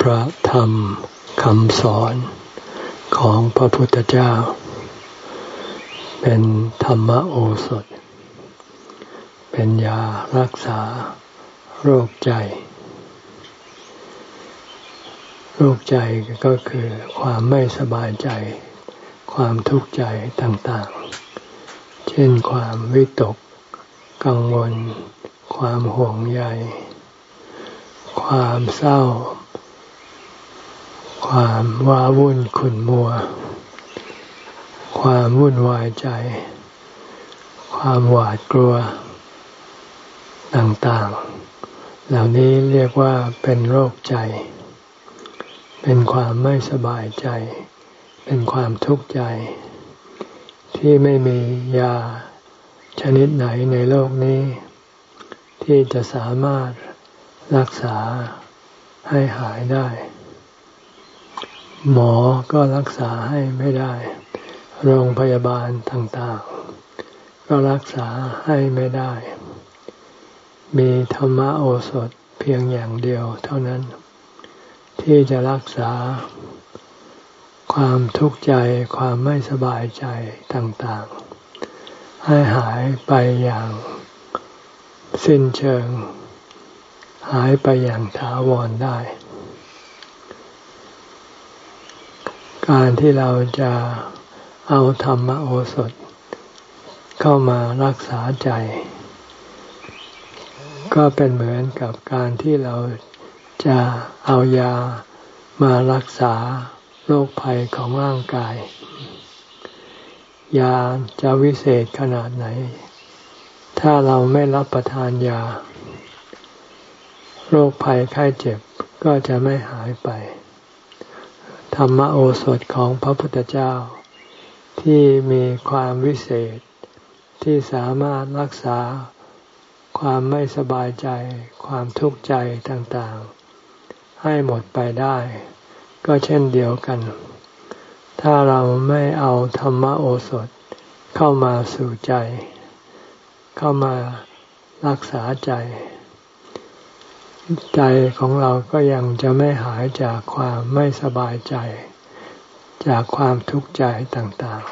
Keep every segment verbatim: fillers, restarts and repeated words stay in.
ระธรรมคำสอนของพระพุทธเจ้าเป็นธรรมโอสถเป็นยารักษาโรคใจโรคใจก็คือความไม่สบายใจความทุกข์ใจต่างๆเช่นความวิตกกังวลความห่วงใยความเศร้าความว้าวุ่นขุ่นมัวความวุ่นวายใจความหวาดกลัวต่างๆเหล่านี้เรียกว่าเป็นโรคใจเป็นความไม่สบายใจเป็นความทุกข์ใจที่ไม่มียาชนิดไหนในโลกนี้ที่จะสามารถรักษาให้หายได้หมอก็รักษาให้ไม่ได้โรงพยาบาลต่างๆก็รักษาให้ไม่ได้มีธรรมโอสถเพียงอย่างเดียวเท่านั้นที่จะรักษาความทุกข์ใจความไม่สบายใจต่างๆให้หายไปอย่างสิ้นเชิงหายไปอย่างถาวรได้การที่เราจะเอาธรรมโอสถเข้ามารักษาใจก็เป็นเหมือนกับการที่เราจะเอายามารักษาโรคภัยของร่างกายยาจะวิเศษขนาดไหนถ้าเราไม่รับประทานยาโรคภัยไข้เจ็บก็จะไม่หายไปธรรมโอสถของพระพุทธเจ้าที่มีความวิเศษที่สามารถรักษาความไม่สบายใจความทุกข์ใจต่างๆให้หมดไปได้ก็เช่นเดียวกันถ้าเราไม่เอาธรรมโอสถเข้ามาสู่ใจเข้ามารักษาใจใจของเราก็ยังจะไม่หายจากความไม่สบายใจจากความทุกข์ใจต่าง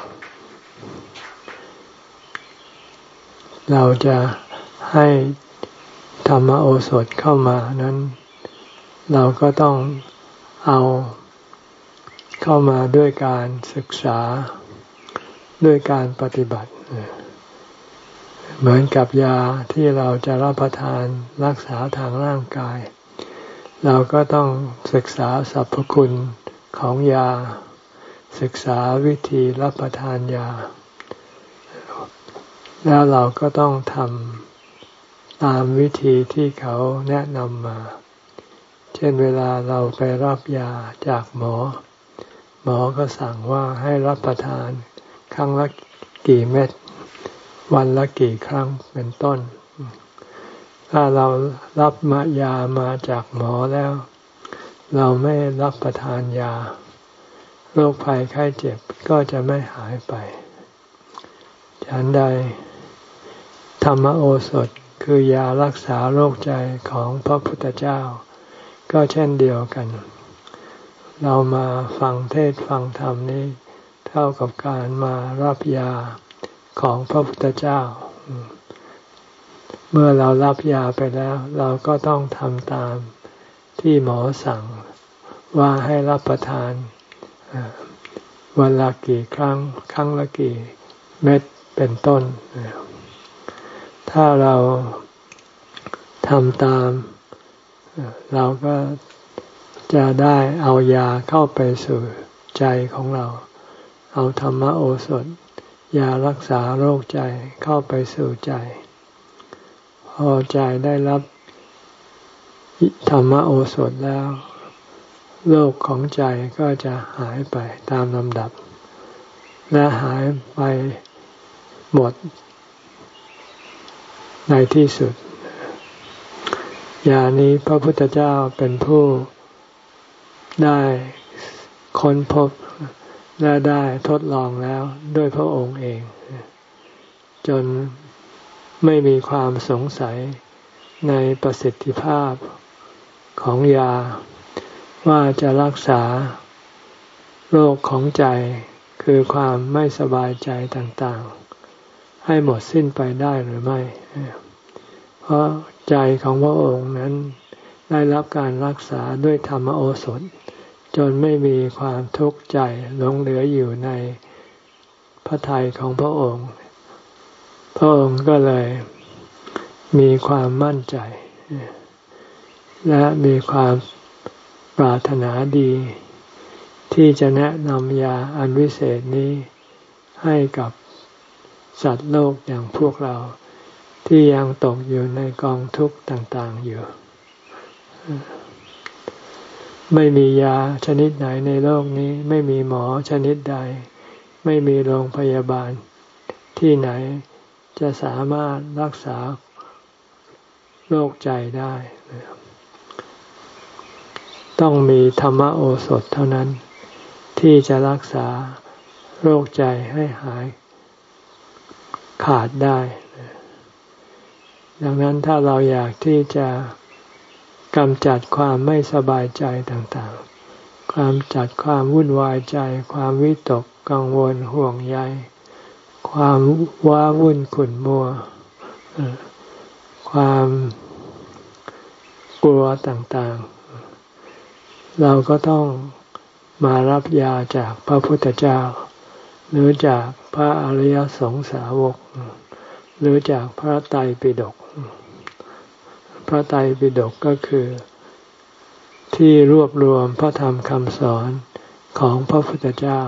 ๆเราจะให้ธรรมโอสถเข้ามานั้นเราก็ต้องเอาเข้ามาด้วยการศึกษาด้วยการปฏิบัติเหมือนกับยาที่เราจะรับประทานรักษาทางร่างกายเราก็ต้องศึกษาสรรพคุณของยาศึกษาวิธีรับประทานยาแล้วเราก็ต้องทำตามวิธีที่เขาแนะนำมาเช่นเวลาเราไปรับยาจากหมอหมอก็สั่งว่าให้รับประทานครั้งละกี่เม็ดวันละกี่ครั้งเป็นต้นถ้าเรารับมายามาจากหมอแล้วเราไม่รับประทานยาโรคภัยไข้เจ็บก็จะไม่หายไปฉันใดธรรมโอสถคือยารักษาโรคใจของพระพุทธเจ้าก็เช่นเดียวกันเรามาฟังเทศน์ฟังธรรมนี้เท่ากับการมารับยาของพระพุทธเจ้าเมื่อเรารับยาไปแล้วเราก็ต้องทำตามที่หมอสั่งว่าให้รับประทานวันละกี่ครั้งครั้งละกี่เม็ดเป็นต้นถ้าเราทำตามเราก็จะได้เอายาเข้าไปสู่ใจของเราเอาธรรมโอสถยารักษาโรคใจเข้าไปสู่ใจพอใจได้รับธรรมโอสถแล้วโรคของใจก็จะหายไปตามลำดับและหายไปหมดในที่สุดยานี้พระพุทธเจ้าเป็นผู้ได้ค้นพบและได้ทดลองแล้วด้วยพระองค์เองจนไม่มีความสงสัยในประสิทธิภาพของยาว่าจะรักษาโรคของใจคือความไม่สบายใจต่างๆให้หมดสิ้นไปได้หรือไม่เพราะใจของพระองค์นั้นได้รับการรักษาด้วยธรรมโอสถจนไม่มีความทุกข์ใจหลงเหลืออยู่ในพระทัยของพระองค์พระองค์ก็เลยมีความมั่นใจและมีความปรารถนาดีที่จะแนะนำยาอันวิเศษนี้ให้กับสัตว์โลกอย่างพวกเราที่ยังตกอยู่ในกองทุกข์ต่างๆอยู่ไม่มียาชนิดไหนในโลกนี้ไม่มีหมอชนิดใดไม่มีโรงพยาบาลที่ไหนจะสามารถรักษาโรคใจได้ต้องมีธรรมโอสถเท่านั้นที่จะรักษาโรคใจให้หายขาดได้ดังนั้นถ้าเราอยากที่จะกำจัดความไม่สบายใจต่างๆความจัดความวุ่นวายใจความวิตกกังวลห่วงใยความว้าวุ่นขุ่นมัวความกลัวต่างๆเราก็ต้องมารับยาจากพระพุทธเจ้าหรือจากพระอริยสงสาวกหรือจากพระไตรปิฎกพระไตรปิฎกก็คือที่รวบรวมพระธรรมคำสอนของพระพุทธเจ้า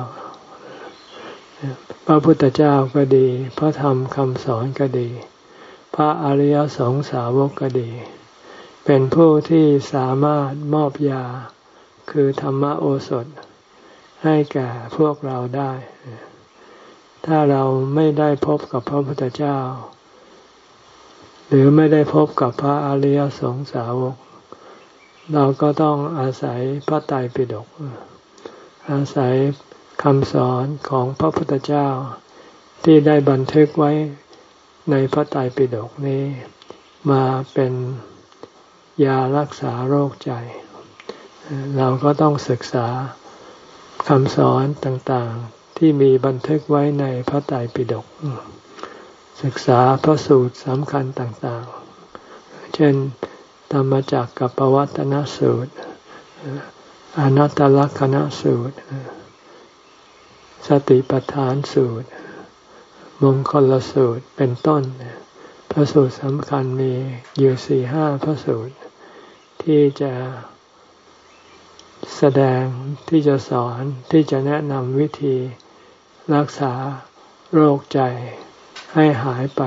พระพุทธเจ้าก็ดีพระธรรมคำสอนก็ดีพระอริยสงสาวกก็ดีเป็นผู้ที่สามารถมอบยาคือธรรมโอสถให้แก่พวกเราได้ถ้าเราไม่ได้พบกับพระพุทธเจ้าหรือไม่ได้พบกับพระอริยสงสาวกเราก็ต้องอาศัยพระไตรปิฎกอาศัยคำสอนของพระพุทธเจ้าที่ได้บันทึกไว้ในพระไตรปิฎกนี้มาเป็นยารักษาโรคใจเราก็ต้องศึกษาคำสอนต่างๆที่มีบันทึกไว้ในพระไตรปิฎกศึกษาพระสูตรสำคัญต่างๆเช่นธรรมจักรกับปวัตตนสูตรอนัตตลักขณสูตรสติปัฏฐานสูตรมงคลสูตรเป็นต้นพระสูตรสำคัญมีอยู่สี่ห้าพระสูตรที่จะแสดงที่จะสอนที่จะแนะนำวิธีรักษาโรคใจให้หายไป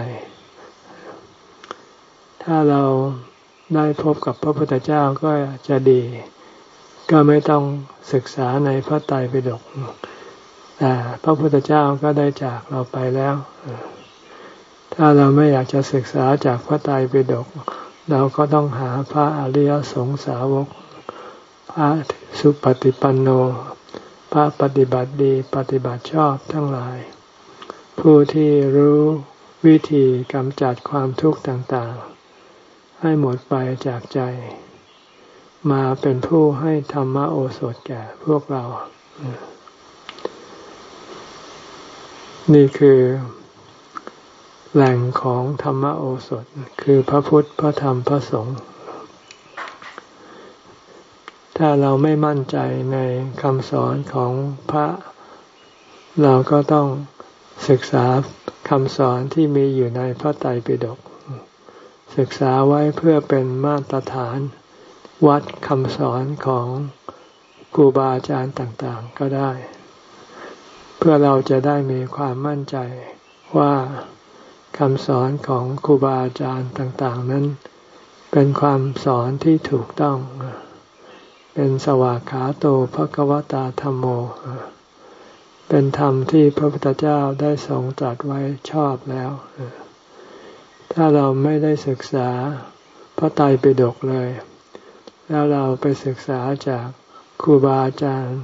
ถ้าเราได้พบกับพระพุทธเจ้าก็จะดีก็ไม่ต้องศึกษาในพระไตรปิฎกแต่พระพุทธเจ้าก็ได้จากเราไปแล้วถ้าเราไม่อยากจะศึกษาจากพระไตรปิฎกเราก็ต้องหาพระอริยสงสาวกพระสุปฏิปันโนพระปฏิบัติดีปฏิบัติชอบทั้งหลายผู้ที่รู้วิธีกำจัดความทุกข์ต่างๆให้หมดไปจากใจมาเป็นผู้ให้ธรรมโอสถแก่พวกเรานี่คือแหล่งของธรรมโอสถคือพระพุทธพระธรรมพระสงฆ์ถ้าเราไม่มั่นใจในคำสอนของพระเราก็ต้องศึกษาคำสอนที่มีอยู่ในพระไตรปิฎกศึกษาไว้เพื่อเป็นมาตรฐานวัดคำสอนของครูบาอาจารย์ต่างๆก็ได้เพื่อเราจะได้มีความมั่นใจว่าคำสอนของครูบาอาจารย์ต่างๆนั้นเป็นความสอนที่ถูกต้องเป็นสวากขาโตภควตาธัมโมเป็นธรรมที่พระพุทธเจ้าได้ทรงตรัสไว้ชอบแล้วถ้าเราไม่ได้ศึกษาพระไตรปิฎกเลยแล้วเราไปศึกษาจากครูบาอาจารย์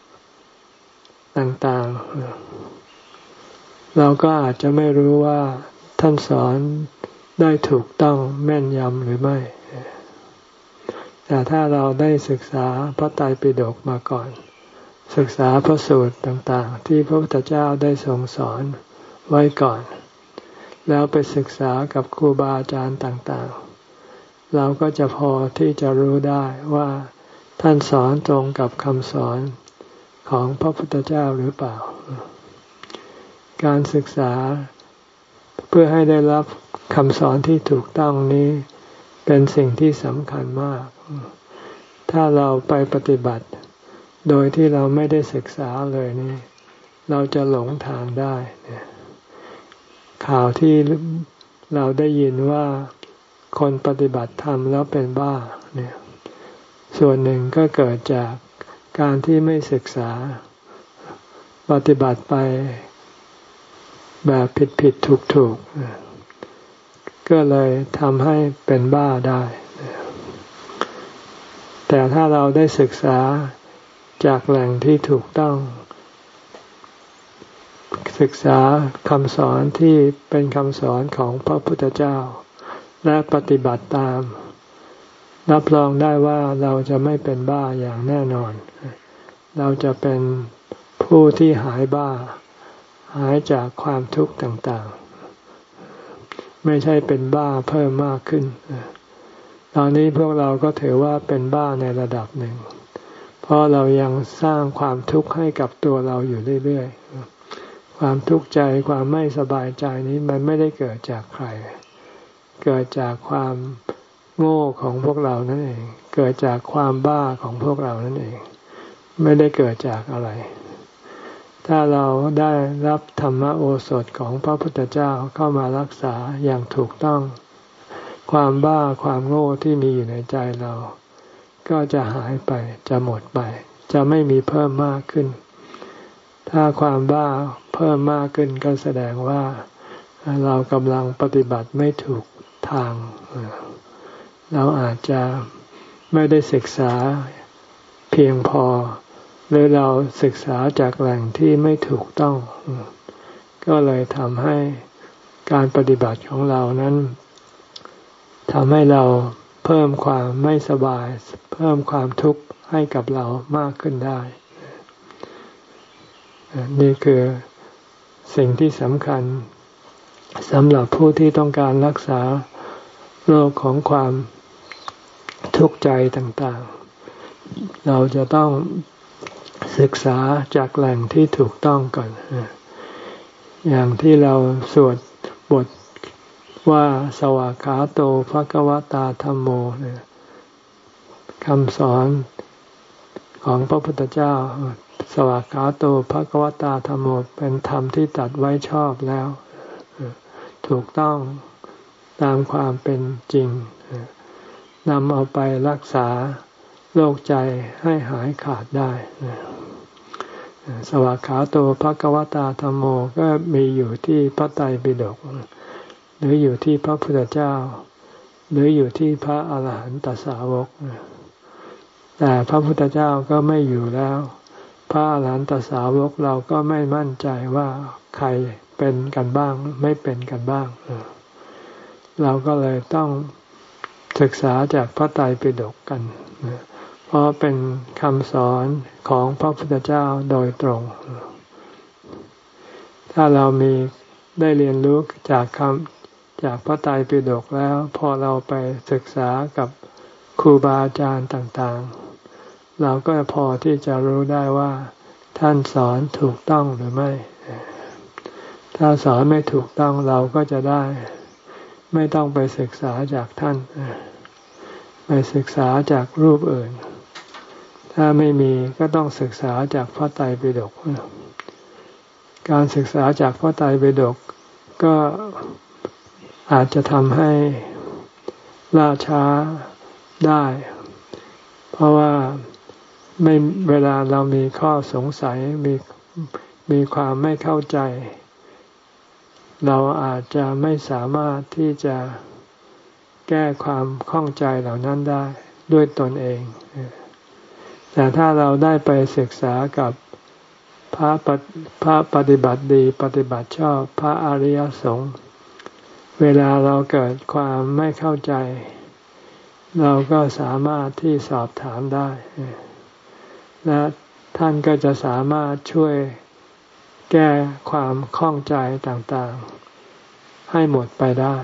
ต่างๆเราก็อาจจะไม่รู้ว่าท่านสอนได้ถูกต้องแม่นยำหรือไม่แต่ถ้าเราได้ศึกษาพระไตรปิฎกมาก่อนศึกษาพระสูตรต่างๆที่พระพุทธเจ้าได้ทรงสอนไว้ก่อนแล้วไปศึกษากับครูบาอาจารย์ต่างๆเราก็จะพอที่จะรู้ได้ว่าท่านสอนตรงกับคำสอนของพระพุทธเจ้าหรือเปล่าการศึกษาเพื่อให้ได้รับคำสอนที่ถูกต้องนี้เป็นสิ่งที่สำคัญมากถ้าเราไปปฏิบัติโดยที่เราไม่ได้ศึกษาเลยนี่เราจะหลงทางได้ข่าวที่เราได้ยินว่าคนปฏิบัติธรรมแล้วเป็นบ้าเนี่ยส่วนหนึ่งก็เกิดจากการที่ไม่ศึกษาปฏิบัติไปแบบผิดผิดถูกถูกก็เลยทำให้เป็นบ้าได้แต่ถ้าเราได้ศึกษาจากแหล่งที่ถูกต้องศึกษาคำสอนที่เป็นคำสอนของพระพุทธเจ้าและปฏิบัติตามรับรองได้ว่าเราจะไม่เป็นบ้าอย่างแน่นอนเราจะเป็นผู้ที่หายบ้าหายจากความทุกข์ต่างๆไม่ใช่เป็นบ้าเพิ่มมากขึ้นตอนนี้พวกเราก็ถือว่าเป็นบ้าในระดับหนึ่งเพราะเรายังสร้างความทุกข์ให้กับตัวเราอยู่เรื่อยๆความทุกข์ใจความไม่สบายใจนี้มันไม่ได้เกิดจากใครเกิดจากความโง่ของพวกเรานั่นเองเกิดจากความบ้าของพวกเรานั่นเองไม่ได้เกิดจากอะไรถ้าเราได้รับธรรมโอสถของพระพุทธเจ้าเข้ามารักษาอย่างถูกต้องความบ้าความโง่ที่มีอยู่ในใจเราก็จะหายไปจะหมดไปจะไม่มีเพิ่มมากขึ้นถ้าความบ้าเพิ่มมากขึ้นก็แสดงว่าเรากำลังปฏิบัติไม่ถูกทางเราอาจจะไม่ได้ศึกษาเพียงพอหรือเราศึกษาจากแหล่งที่ไม่ถูกต้องก็เลยทำให้การปฏิบัติของเรานั้นทำให้เราเพิ่มความไม่สบายเพิ่มความทุกข์ให้กับเรามากขึ้นได้นี่คือสิ่งที่สำคัญสำหรับผู้ที่ต้องการรักษาโรคของความทุกข์ใจต่างๆเราจะต้องศึกษาจากแหล่งที่ถูกต้องก่อนอย่างที่เราสวดบทว่าสวากขาโตภควตาธัมโมคำสอนของพระพุทธเจ้าสวากขาโตภควตาธัมโมเป็นธรรมที่ตรัสไว้ชอบแล้วถูกต้องตามความเป็นจริงนำเอาไปรักษาโรคใจให้หายขาดได้สวากขาโตภควตาธัมโมก็มีอยู่ที่พระไตรปิฎกหรืออยู่ที่พระพุทธเจ้าหรืออยู่ที่พระอาหารหันตสาวกแต่พระพุทธเจ้าก็ไม่อยู่แล้วพระอาหารหันตสาวกเราก็ไม่มั่นใจว่าใครเป็นกันบ้างไม่เป็นกันบ้างเราก็เลยต้องศึกษาจากพระไตรปิฎกกันเพราะเป็นคำสอนของพระพุทธเจ้าโดยตรงถ้าเรามีได้เรียนรู้จากคำจากพระไตรปิฎกแล้วพอเราไปศึกษากับครูบาอาจารย์ต่างๆเราก็พอที่จะรู้ได้ว่าท่านสอนถูกต้องหรือไม่ถ้าสอนไม่ถูกต้องเราก็จะได้ไม่ต้องไปศึกษาจากท่านไปศึกษาจากรูปอื่นถ้าไม่มีก็ต้องศึกษาจากพระไตรปิฎกการศึกษาจากพระไตรปิฎกก็อาจจะทำให้ล่าช้าได้เพราะว่าไม่เวลาเรามีข้อสงสัยมีมีความไม่เข้าใจเราอาจจะไม่สามารถที่จะแก้ความข้องใจเหล่านั้นได้ด้วยตนเองแต่ถ้าเราได้ไปศึกษากับพระพระปฏิบัติดีปฏิบัติชอบพระอริยสงฆ์เวลาเราเกิดความไม่เข้าใจเราก็สามารถที่สอบถามได้และท่านก็จะสามารถช่วยแก้ความข้องใจต่างๆให้หมดไปได้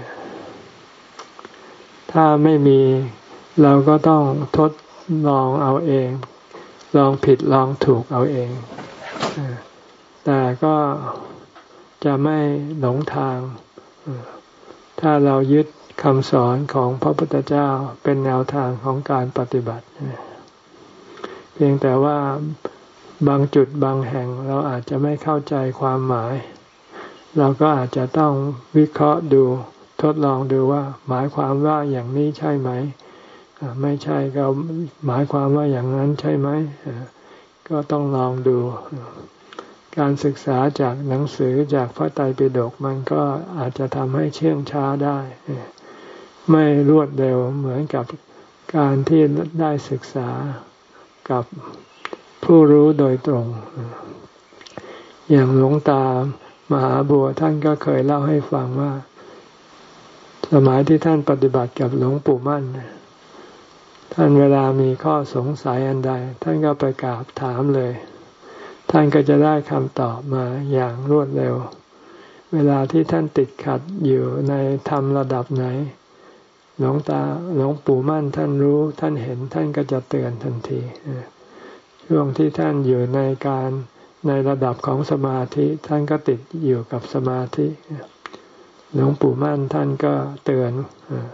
ถ้าไม่มีเราก็ต้องทดลองเอาเองลองผิดลองถูกเอาเองแต่ก็จะไม่หลงทางถ้าเรายึดคำสอนของพระพุทธเจ้าเป็นแนวทางของการปฏิบัติเพียงแต่ว่าบางจุดบางแห่งเราอาจจะไม่เข้าใจความหมายเราก็อาจจะต้องวิเคราะห์ดูทดลองดูว่าหมายความว่าอย่างนี้ใช่ไหมไม่ใช่ก็หมายความว่าอย่างนั้นใช่ไหมก็ต้องลองดูการศึกษาจากหนังสือจากพระไตรปิฎกมันก็อาจจะทำให้เชื่องช้าได้ไม่รวดเร็วเหมือนกับการที่ได้ศึกษากับผู้รู้โดยตรงอย่างหลวงตามหาบัวท่านก็เคยเล่าให้ฟังว่าสมัยที่ท่านปฏิบัติกับหลวงปู่มั่นท่านเวลามีข้อสงสัยอันใดท่านก็ไปกราบถามเลยท่านก็จะได้คำตอบมาอย่างรวดเร็วเวลาที่ท่านติดขัดอยู่ในธรรมระดับไหนหลวงตาหลวงปู่มั่นท่านรู้ท่านเห็นท่านก็จะเตือนทันทีช่วงที่ท่านอยู่ในการในระดับของสมาธิท่านก็ติดอยู่กับสมาธิหลวงปู่มั่นท่านก็เตือน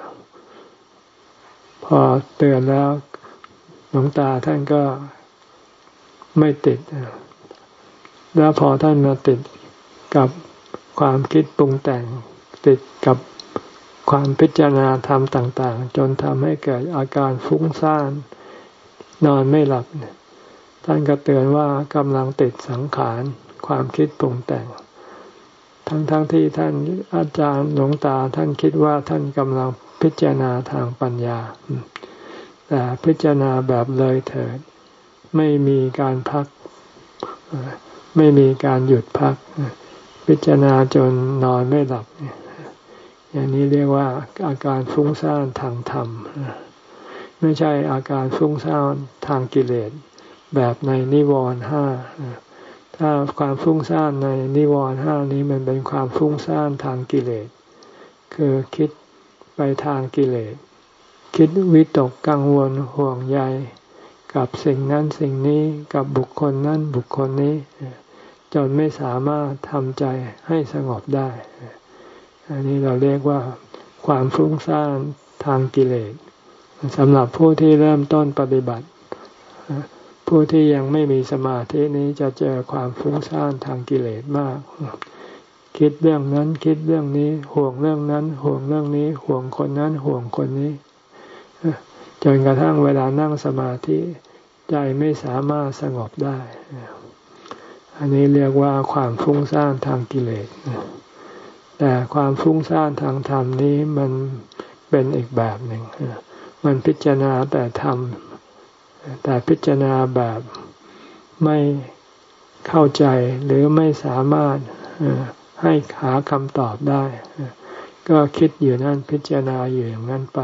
พอเตือนแล้วหลวงตาท่านก็ไม่ติดแล้วพอท่านมาติดกับความคิดปรุงแต่งติดกับความพิจารณาธรรมต่างๆจนทำให้เกิดอาการฟุ้งซ่านนอนไม่หลับท่านก็เตือนว่ากำลังติดสังขารความคิดปรุงแต่งทั้งๆ ท, ที่ท่านอาจารย์หลวงตาท่านคิดว่าท่านกำลังพิจารณาทางปัญญาแต่พิจารณาแบบเลยเถิดไม่มีการพักไม่มีการหยุดพักพิจารณาจนนอนไม่หลับอย่างนี้เรียกว่าอาการฟุ้งซ่านทางธรรมไม่ใช่อาการฟุ้งซ่านทางกิเลสแบบในนิวรณ์ห้าถ้าความฟุ้งซ่านในนิวรณ์ห้านี้มันเป็นความฟุ้งซ่านทางกิเลสคือคิดไปทางกิเลสคิดวิตกกังวลห่วงใยกับสิ่งนั้นสิ่งนี้กับบุคคลนั้นบุคคลนี้จนไม่สามารถทำใจให้สงบได้อันนี้เราเรียกว่าความฟุ้งซ่านทางกิเลสสำหรับผู้ที่เริ่มต้นปฏิบัติผู้ที่ยังไม่มีสมาธินี้จะเจอความฟุ้งซ่านทางกิเลสมากคิดเรื่องนั้นคิดเรื่องนี้ห่วงเรื่องนั้นห่วงเรื่องนี้ห่วงคนนั้นห่วงคนนี้จนกระทั่งเวลานั่งสมาธิใจไม่สามารถสงบได้อันนี้เรียกว่าความฟุ้งซ่านทางกิเลสแต่ความฟุ้งซ่านทางธรรมนี้มันเป็นอีกแบบหนึ่งมันพิจารณาแต่ธรรมแต่พิจารณาแบบไม่เข้าใจหรือไม่สามารถให้หาคำตอบได้ก็คิดอยู่นั่นพิจารณาอยู่อย่างนั้นไป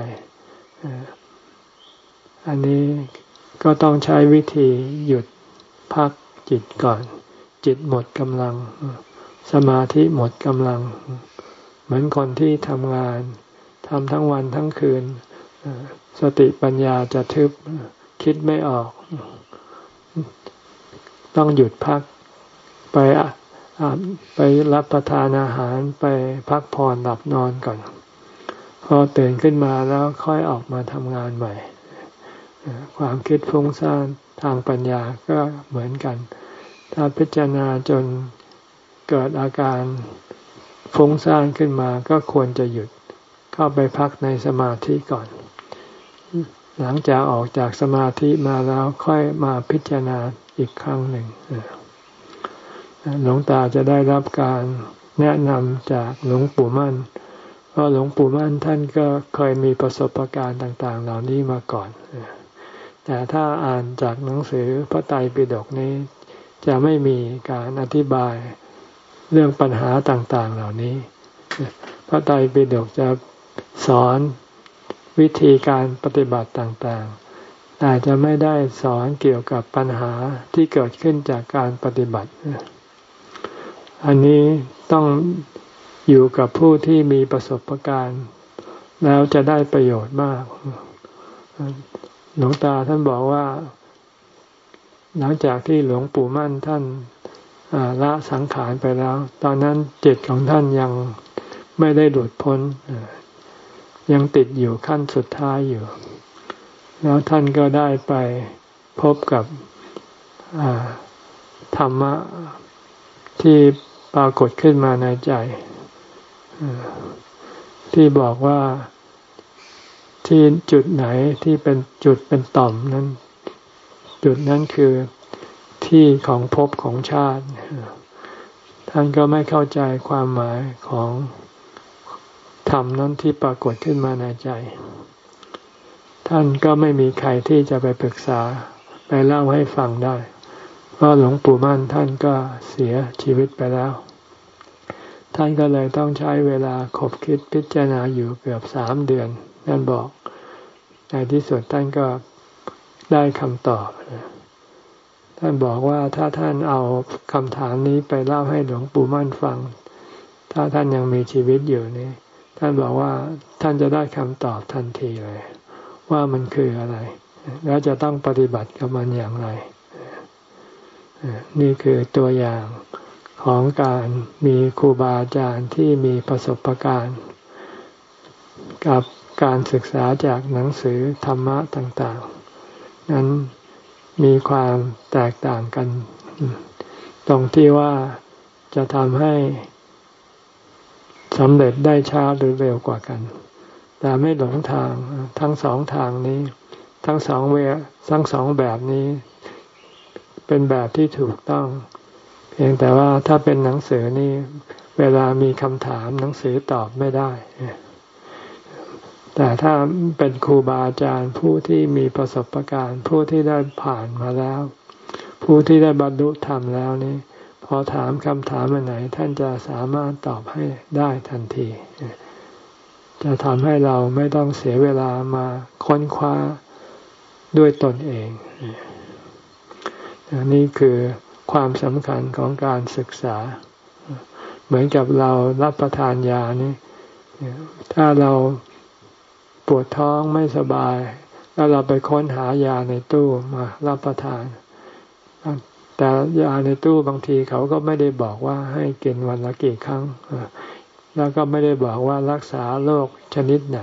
อันนี้ก็ต้องใช้วิธีหยุดพักจิตก่อนจิตหมดกำลังสมาธิหมดกำลังเหมือนคนที่ทำงานทำทั้งวันทั้งคืนสติปัญญาจะทึบคิดไม่ออกต้องหยุดพักไปไปรับประทานอาหารไปพักผ่อนหลับนอนก่อนพอตื่นขึ้นมาแล้วค่อยออกมาทำงานใหม่ความคิดฟุ้งซ่านทางปัญญาก็เหมือนกันถ้าพิจารณาจนเกิดอาการฟุ้งซ่านขึ้นมาก็ควรจะหยุดเข้าไปพักในสมาธิก่อนหลังจากออกจากสมาธิมาแล้วค่อยมาพิจารณาอีกครั้งหนึ่งหลวงตาจะได้รับการแนะนำจากหลวงปู่มั่นเพราะหลวงปู่มั่นท่านก็เคยมีประสบการณ์ต่างๆเหล่านี้มาก่อนแต่ถ้าอ่านจากหนังสือพระไตรปิฎกนี้จะไม่มีการอธิบายเรื่องปัญหาต่างๆเหล่านี้พระไตรปิฎกจะสอนวิธีการปฏิบัติต่างๆแต่จะไม่ได้สอนเกี่ยวกับปัญหาที่เกิดขึ้นจากการปฏิบัติอันนี้ต้องอยู่กับผู้ที่มีประสบการณ์แล้วจะได้ประโยชน์มากหลวงตาท่านบอกว่าหลังจากที่หลวงปู่มั่นท่านละสังขารไปแล้วตอนนั้นจิตของท่านยังไม่ได้หลุดพ้นยังติดอยู่ขั้นสุดท้ายอยู่แล้วท่านก็ได้ไปพบกับธรรมะที่ปรากฏขึ้นมาในใจที่บอกว่าที่จุดไหนที่เป็นจุดเป็นต่อมนั้นจุดนั้นคือที่ของภพของชาติท่านก็ไม่เข้าใจความหมายของธรรมนั้นที่ปรากฏขึ้นมาในใจท่านก็ไม่มีใครที่จะไปปรึกษาไปเล่าให้ฟังได้เพราะหลวงปู่มั่นท่านก็เสียชีวิตไปแล้วท่านก็เลยต้องใช้เวลาคบคิดพิจารณาอยู่เกือบสามเดือนท่านบอกในที่สุดท่านก็ได้คำตอบท่านบอกว่าถ้าท่านเอาคำถามนี้ไปเล่าให้หลวงปู่มั่นฟังถ้าท่านยังมีชีวิตอยู่นี่ท่านบอกว่าท่านจะได้คำตอบทันทีเลยว่ามันคืออะไรแล้วจะต้องปฏิบัติกับมันอย่างไรนี่คือตัวอย่างของการมีครูบาอาจารย์ที่มีประสบการณ์กับการศึกษาจากหนังสือธรรมะต่างๆนั้นมีความแตกต่างกันตรงที่ว่าจะทำให้สำเร็จได้ช้าหรือเร็วกว่ากันแต่ไม่หลงทางทั้งสองทางนี้ทั้งสองเวทั้งสองแบบนี้เป็นแบบที่ถูกต้องเพียงแต่ว่าถ้าเป็นหนังสือนี่เวลามีคำถามหนังสือตอบไม่ได้แต่ถ้าเป็นครูบาอาจารย์ผู้ที่มีประสบการณ์ผู้ที่ได้ผ่านมาแล้วผู้ที่ได้บรรลุธรรมแล้วนี่พอถามคำถามอันไหนท่านจะสามารถตอบให้ได้ทันทีจะทำให้เราไม่ต้องเสียเวลามาค้นคว้าด้วยตนเองนี่คือความสำคัญของการศึกษาเหมือนกับเรารับประทานยานี่ถ้าเราปวดท้องไม่สบายแล้วเราไปค้นหายาในตู้มารับประทานแต่ยาในตู้บางทีเขาก็ไม่ได้บอกว่าให้กินวันละกี่ครั้งแล้วก็ไม่ได้บอกว่ารักษาโรคชนิดไหน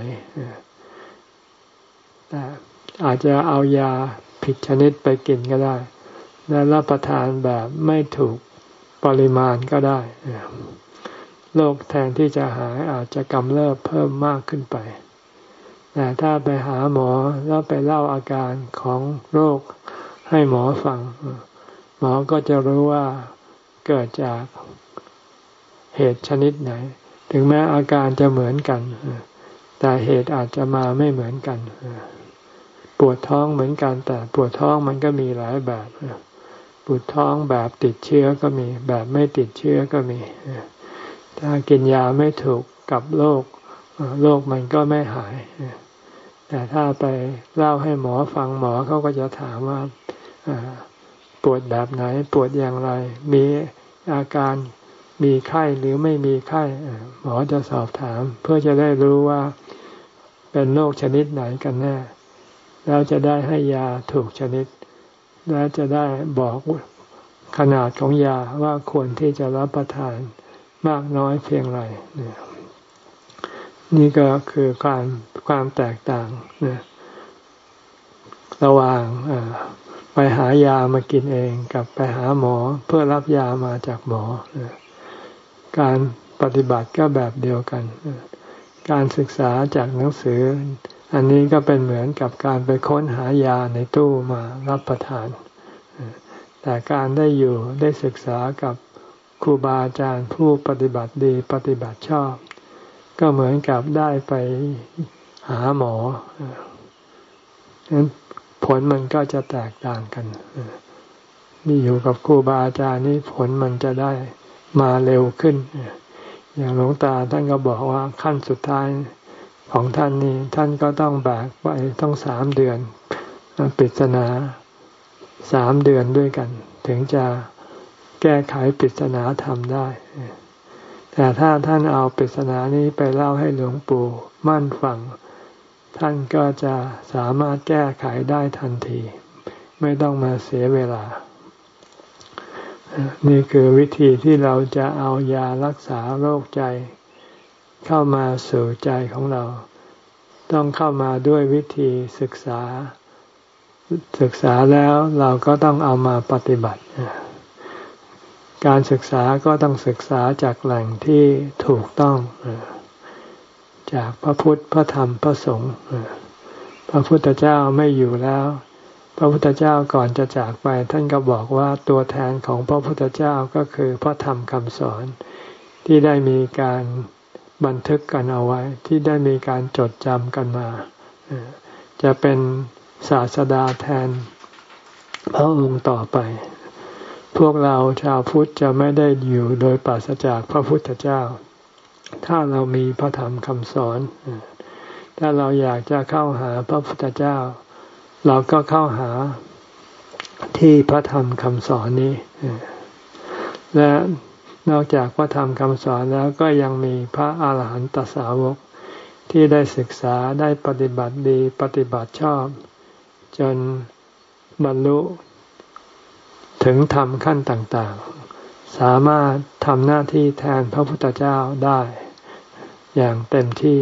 แต่อาจจะเอายาผิดชนิดไปกินก็ได้และรับประทานแบบไม่ถูกปริมาณก็ได้โรคแทนที่จะหายอาจจะกำเริบเพิ่มมากขึ้นไปแต่ถ้าไปหาหมอแล้วไปเล่าอาการของโรคให้หมอฟังหมอก็จะรู้ว่าเกิดจากเหตุชนิดไหนถึงแม้อาการจะเหมือนกันแต่เหตุอาจจะมาไม่เหมือนกันปวดท้องเหมือนกันแต่ปวดท้องมันก็มีหลายแบบปวดท้องแบบติดเชื้อก็มีแบบไม่ติดเชื้อก็มีถ้ากินยาไม่ถูกกับโรคโรคมันก็ไม่หายแต่ถ้าไปเล่าให้หมอฟังหมอเขาก็จะถามว่าปวดแบบไหนปวดอย่างไรมีอาการมีไข้หรือไม่มีไข้หมอจะสอบถามเพื่อจะได้รู้ว่าเป็นโรคชนิดไหนกันแน่แล้วจะได้ให้ยาถูกชนิดและจะได้บอกขนาดของยาว่าควรที่จะรับประทานมากน้อยเพียงไรนี่ก็คือความความแตกต่างระหว่างไปหายามากินเองกับไปหาหมอเพื่อรับยามาจากหมอการปฏิบัติก็แบบเดียวกันการศึกษาจากหนังสืออันนี้ก็เป็นเหมือนกับการไปค้นหายาในตู้มารับประทานแต่การได้อยู่ได้ศึกษากับครูบาอาจารย์ผู้ปฏิบัติดีปฏิบัติชอบก็เหมือนกับได้ไปหาหมอฉะนั้นผลมันก็จะแตกต่างกันนี่อยู่กับครูบาอาจารย์นี่ผลมันจะได้มาเร็วขึ้นอย่างหลวงตาท่านก็บอกว่าขั้นสุดท้ายของท่านนี่ท่านก็ต้องแบกไปต้องสามเดือนปริศนาสามเดือนด้วยกันถึงจะแก้ไขปริศนาธรรมได้แต่ถ้าท่านเอาปริศนานี้ไปเล่าให้หลวงปู่มั่นฟังท่านก็จะสามารถแก้ไขได้ทันทีไม่ต้องมาเสียเวลานี่คือวิธีที่เราจะเอายารักษาโรคใจเข้ามาสู่ใจของเราต้องเข้ามาด้วยวิธีศึกษาศึกษาแล้วเราก็ต้องเอามาปฏิบัติการศึกษาก็ต้องศึกษาจากแหล่งที่ถูกต้องจากพระพุทธพระธรรมพระสงฆ์พระพุทธเจ้าไม่อยู่แล้วพระพุทธเจ้าก่อนจะจากไปท่านก็บอกว่าตัวแทนของพระพุทธเจ้าก็คือพระธรรมคำสอนที่ได้มีการบันทึกกันเอาไว้ที่ได้มีการจดจำกันมาจะเป็นศาสดาแทนพระองค์ต่อไปพวกเราชาวพุทธจะไม่ได้อยู่โดยปราศจากพระพุทธเจ้าถ้าเรามีพระธรรมคำสอนถ้าเราอยากจะเข้าหาพระพุทธเจ้าเราก็เข้าหาที่พระธรรมคำสอนนี้และนอกจากพระธรรมคำสอนแล้วก็ยังมีพระอาหารหันตสาวกที่ได้ศึกษาได้ปฏิบัติดีปฏิบัติชอบจนบรรลุถึงธรรมขั้นต่างๆสามารถทำหน้าที่แทนพระพุทธเจ้าได้อย่างเต็มที่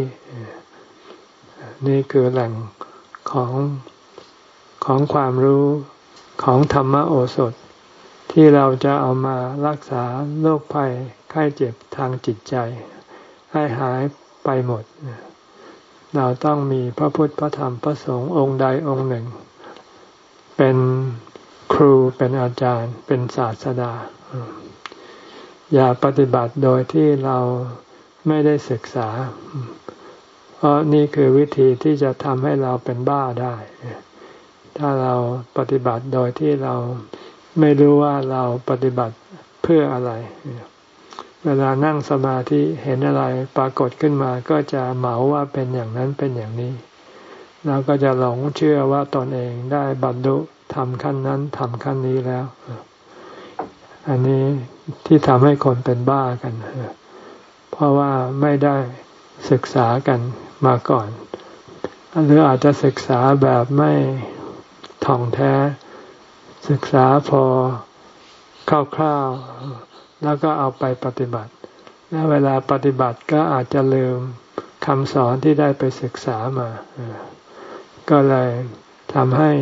นี่คือแหล่งของของความรู้ของธรรมโอสถที่เราจะเอามารักษาโรคภัยไข้เจ็บทางจิตใจให้หายไปหมดเราต้องมีพระพุทธพระธรรมพระสงฆ์องค์ใดองค์หนึ่งเป็นครูเป็นอาจารย์เป็นศาสดาอย่าปฏิบัติโดยที่เราไม่ได้ศึกษาเพราะนี่คือวิธีที่จะทำให้เราเป็นบ้าได้ถ้าเราปฏิบัติโดยที่เราไม่รู้ว่าเราปฏิบัติเพื่ออะไรเวลานั่งสมาธิเห็นอะไรปรากฏขึ้นมาก็จะเหมาว่าเป็นอย่างนั้นเป็นอย่างนี้เราก็จะหลงเชื่อว่าตนเองได้บรรลุทำขั้นนั้นทำขั้นนี้แล้วอันนี้ที่ทำให้คนเป็นบ้ากันเพราะว่าไม่ได้ศึกษากันมาก่อนหรืออาจจะศึกษาแบบไม่ท่องแท้ศึกษาพอคร่าวๆแล้วก็เอาไปปฏิบัติแล้วเวลาปฏิบัติก็อาจจะลืมคำสอนที่ได้ไปศึกษามาก็เลยทำให้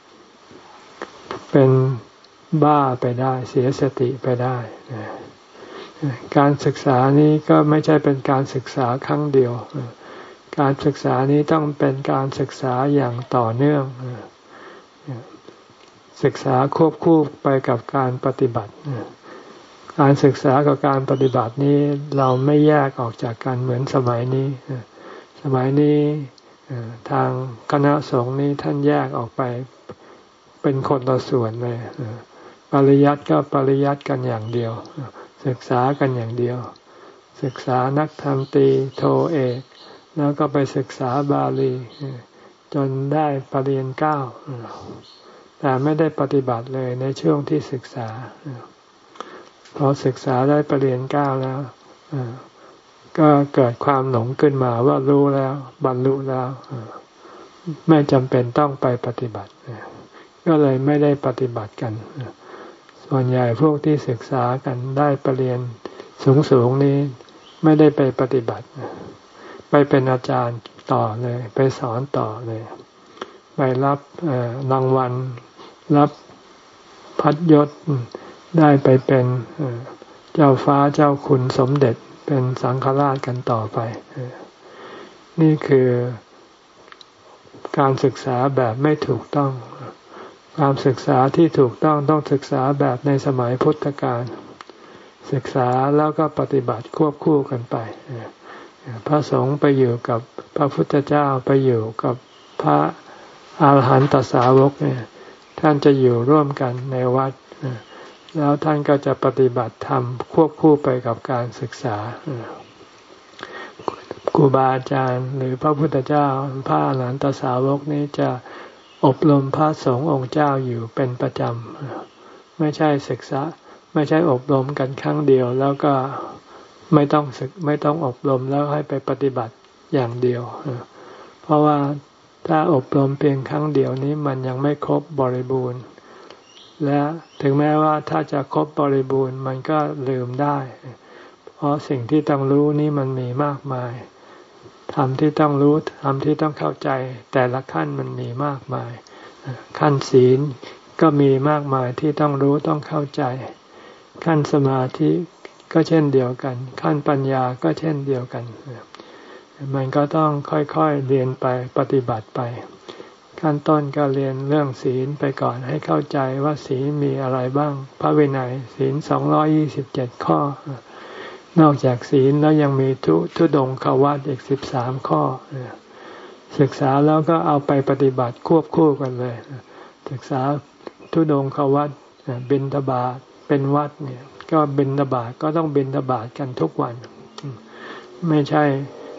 เป็นบ้าไปได้เสียสติไปได้การศึกษานี้ก็ไม่ใช่เป็นการศึกษาครั้งเดียวการศึกษานี้ต้องเป็นการศึกษาอย่างต่อเนื่องศึกษาควบคู่ไปกับการปฏิบัติการศึกษากับการปฏิบัตินี้เราไม่แยกออกจากกันเหมือนสมัยนี้สมัยนี้ทางคณะสงฆ์นี้ท่านแยกออกไปเป็นคนละส่วนเลยปริยัติก็ปริยัติกันอย่างเดียวศึกษากันอย่างเดียวศึกษานักธรรมตรีโทเอกแล้วก็ไปศึกษาบาลีจนได้ปริญญาเก้าแต่ไม่ได้ปฏิบัติเลยในช่วงที่ศึกษาพอศึกษาได้ปริญญาเก้าแล้วก็เกิดความหลงขึ้นมาว่ารู้แล้วบรรลุแล้วไม่จำเป็นต้องไปปฏิบัติก็เลยไม่ได้ปฏิบัติกันส่วนใหญ่พวกที่ศึกษากันได้ปริญญาสูงๆนี้ไม่ได้ไปปฏิบัติไปเป็นอาจารย์ต่อเลยไปสอนต่อเลยไปรับรางวัลรับพัดยศได้ไปเป็นเจ้าฟ้าเจ้าคุณสมเด็จเป็นสังฆราชกันต่อไปนี่คือการศึกษาแบบไม่ถูกต้องการศึกษาที่ถูกต้องต้องศึกษาแบบในสมัยพุทธกาลศึกษาแล้วก็ปฏิบัติควบคู่กันไปพระสงฆ์ไปอยู่กับพระพุทธเจ้าไปอยู่กับพระอาหารหันตสาวกเนี่ยท่านจะอยู่ร่วมกันในวัดแล้วท่านก็จะปฏิบัติธรรมควบคู่ไปกับการศึกษาครูบาอาจารย์หรือพระพุทธเจ้าพระอรหันตสาวกนี้จะอบรมพระสงฆ์องค์เจ้าอยู่เป็นประจำไม่ใช่ศึกษาไม่ใช่อบรมกันครั้งเดียวแล้วก็ไม่ต้องศึกไม่ต้องอบรมแล้วให้ไปปฏิบัติอย่างเดียวเพราะว่าถ้าอบรมเพียงครั้งเดียวนี้มันยังไม่ครบบริบูรณ์และถึงแม้ว่าถ้าจะครบบริบูรณ์มันก็ลืมได้เพราะสิ่งที่ต้องรู้นี้มันมีมากมายธรรมที่ต้องรู้ธรรมที่ต้องเข้าใจแต่ละขั้นมันมีมากมายขั้นศีลก็มีมากมายที่ต้องรู้ต้องเข้าใจขั้นสมาธิก็เช่นเดียวกันขั้นปัญญาก็เช่นเดียวกันมันก็ต้องค่อยๆเรียนไปปฏิบัติไปขั้นต้นก็เรียนเรื่องศีลไปก่อนให้เข้าใจว่าศีลมีอะไรบ้างพระวินัยศีลสองร้อยยี่สิบเจ็ดข้อนอกจากศีลแล้วยังมีทุทุดงควัตอีกสิบสามข้อศึกษาแล้วก็เอาไปปฏิบัติควบคู่กันเลยศึกษาทุดงควัตบิณฑบาตเป็นวัดเนี่ยก็บิณฑบาตก็ต้องบิณฑบาตกันทุกวันไม่ใช่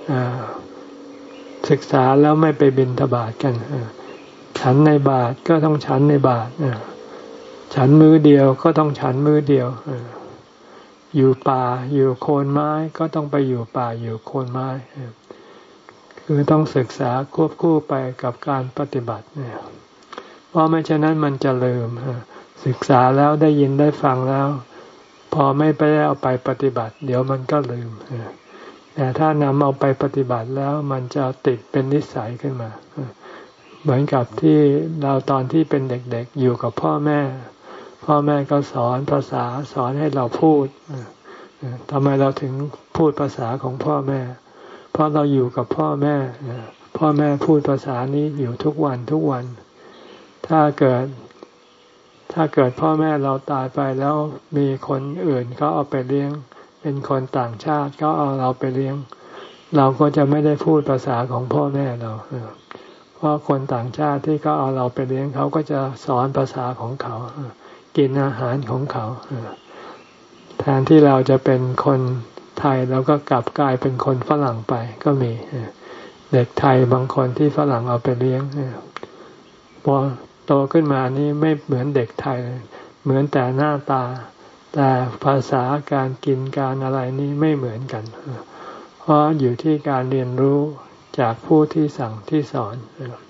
ศึกษาแล้วไม่ไปบิณฑบาตกันฉันในบาตรก็ต้องฉันในบาตรฉันมื้อเดียวก็ต้องฉันมื้อเดียวอยู่ป่าอยู่โคนไม้ก็ต้องไปอยู่ป่าอยู่โคนไม้คือต้องศึกษาควบคู่ไปกับการปฏิบัติเนี่ยเพราะไม่เช่นนั้นมันจะลืมศึกษาแล้วได้ยินได้ฟังแล้วพอไม่ไปเอาไปปฏิบัติเดี๋ยวมันก็ลืมแต่ถ้านำเอาไปปฏิบัติแล้วมันจะติดเป็นนิสัยขึ้นมาเหมือนกับที่เราตอนที่เป็นเด็กๆอยู่กับพ่อแม่พ่อแม่ก็สอนภาษาสอนให้เราพูดทำไมเราถึงพูดภาษาของพ่อแม่เพราะเราอยู่กับพ่อแม่พ่อแม่พูดภาษานี้อยู่ทุกวันทุกวันถ้าเกิดถ้าเกิดพ่อแม่เราตายไปแล้วมีคนอื่นเขาเอาไปเลี้ยงเป็นคนต่างชาติเขาเอาเราไปเลี้ยงเราก็จะไม่ได้พูดภาษาของพ่อแม่เราเพราะคนต่างชาติที่เขาเอาเราไปเลี้ยงเขาก็จะสอนภาษาของเขากินอาหารของเขาแทนที่เราจะเป็นคนไทยเราก็กลับกลายเป็นคนฝรั่งไปก็มีเด็กไทยบางคนที่ฝรั่งเอาไปเลี้ยงพอโตขึ้นมานี่ไม่เหมือนเด็กไทยเหมือนแต่หน้าตาแต่ภาษาการกินการอะไรนี่ไม่เหมือนกันเพราะอยู่ที่การเรียนรู้จากผู้ที่สั่งที่สอน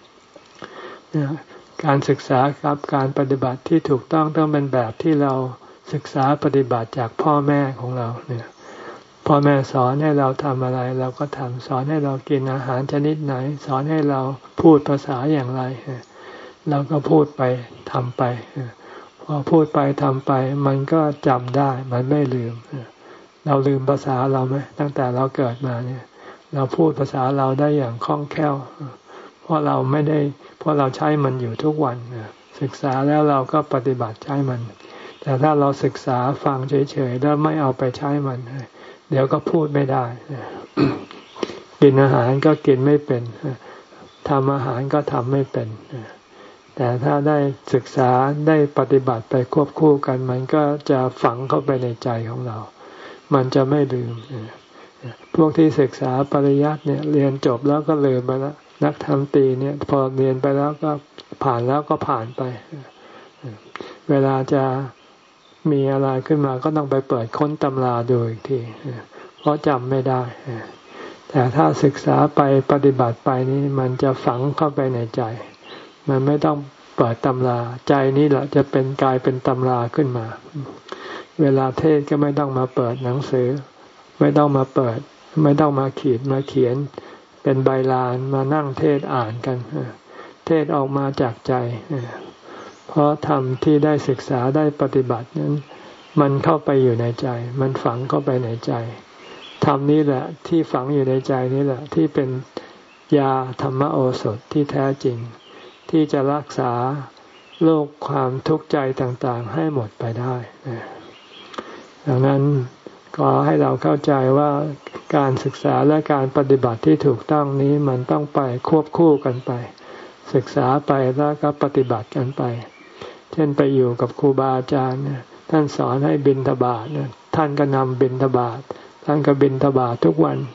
การศึกษากับการปฏิบัติที่ถูกต้องต้องเป็นแบบที่เราศึกษาปฏิบัติจากพ่อแม่ของเราเนี่ยพ่อแม่สอนให้เราทำอะไรเราก็ทำสอนให้เรากินอาหารชนิดไหนสอนให้เราพูดภาษาอย่างไรเราก็พูดไปทำไปพอพูดไปทำไปมันก็จำได้มันไม่ลืมเราลืมภาษาเราไหมตั้งแต่เราเกิดมาเนี่ยเราพูดภาษาเราได้อย่างคล่องแคล่วเพราะเราไม่ได้เพราะเราใช้มันอยู่ทุกวันศึกษาแล้วเราก็ปฏิบัติใช้มันแต่ถ้าเราศึกษาฟังเฉยๆแล้วไม่เอาไปใช้มันเดี๋ยวก็พูดไม่ได้กินอาหารก็กินไม่เป็นทำอาหารก็ทำไม่เป็นแต่ถ้าได้ศึกษาได้ปฏิบัติไปควบคู่กันมันก็จะฝังเข้าไปในใจของเรามันจะไม่ลืมพวกที่ศึกษาปริยัติเนี่ยเรียนจบแล้วก็ลืมไปแล้วนักธรรมตรีเนี่ยพอเรียนไปแล้วก็ผ่านแล้วก็ผ่านไปเวลาจะมีอะไรขึ้นมาก็ต้องไปเปิดค้นตำราดูอีกทีเพราะจำไม่ได้แต่ถ้าศึกษาไปปฏิบัติไปนี่มันจะฝังเข้าไปในใจมันไม่ต้องเปิดตำราใจนี่แหละจะเป็นกลายเป็นตำราขึ้นมาเวลาเทศก็ไม่ต้องมาเปิดหนังสือไม่ต้องมาเปิดไม่ต้องมาขีดมาเขียนเป็นใบลานมานั่งเทศอ่านกันเทศออกมาจากใจเพราะธรรมที่ได้ศึกษาได้ปฏิบัตินั้นมันเข้าไปอยู่ในใจมันฝังเข้าไปในใจธรรมนี้แหละที่ฝังอยู่ในใจนี้แหละที่เป็นยาธรรมโอสถที่แท้จริงที่จะรักษาโรคความทุกข์ใจต่างๆให้หมดไปได้ดังนั้นขอให้เราเข้าใจว่าการศึกษาและการปฏิบัติที่ถูกต้องนี้มันต้องไปควบคู่กันไปศึกษาไปแล้วก็ปฏิบัติกันไปเช่นไปอยู่กับครูบาอาจารย์ท่านสอนให้บิณฑบาตท่านก็นำบิณฑบาตท่านก็บิณฑบาตทุกวัน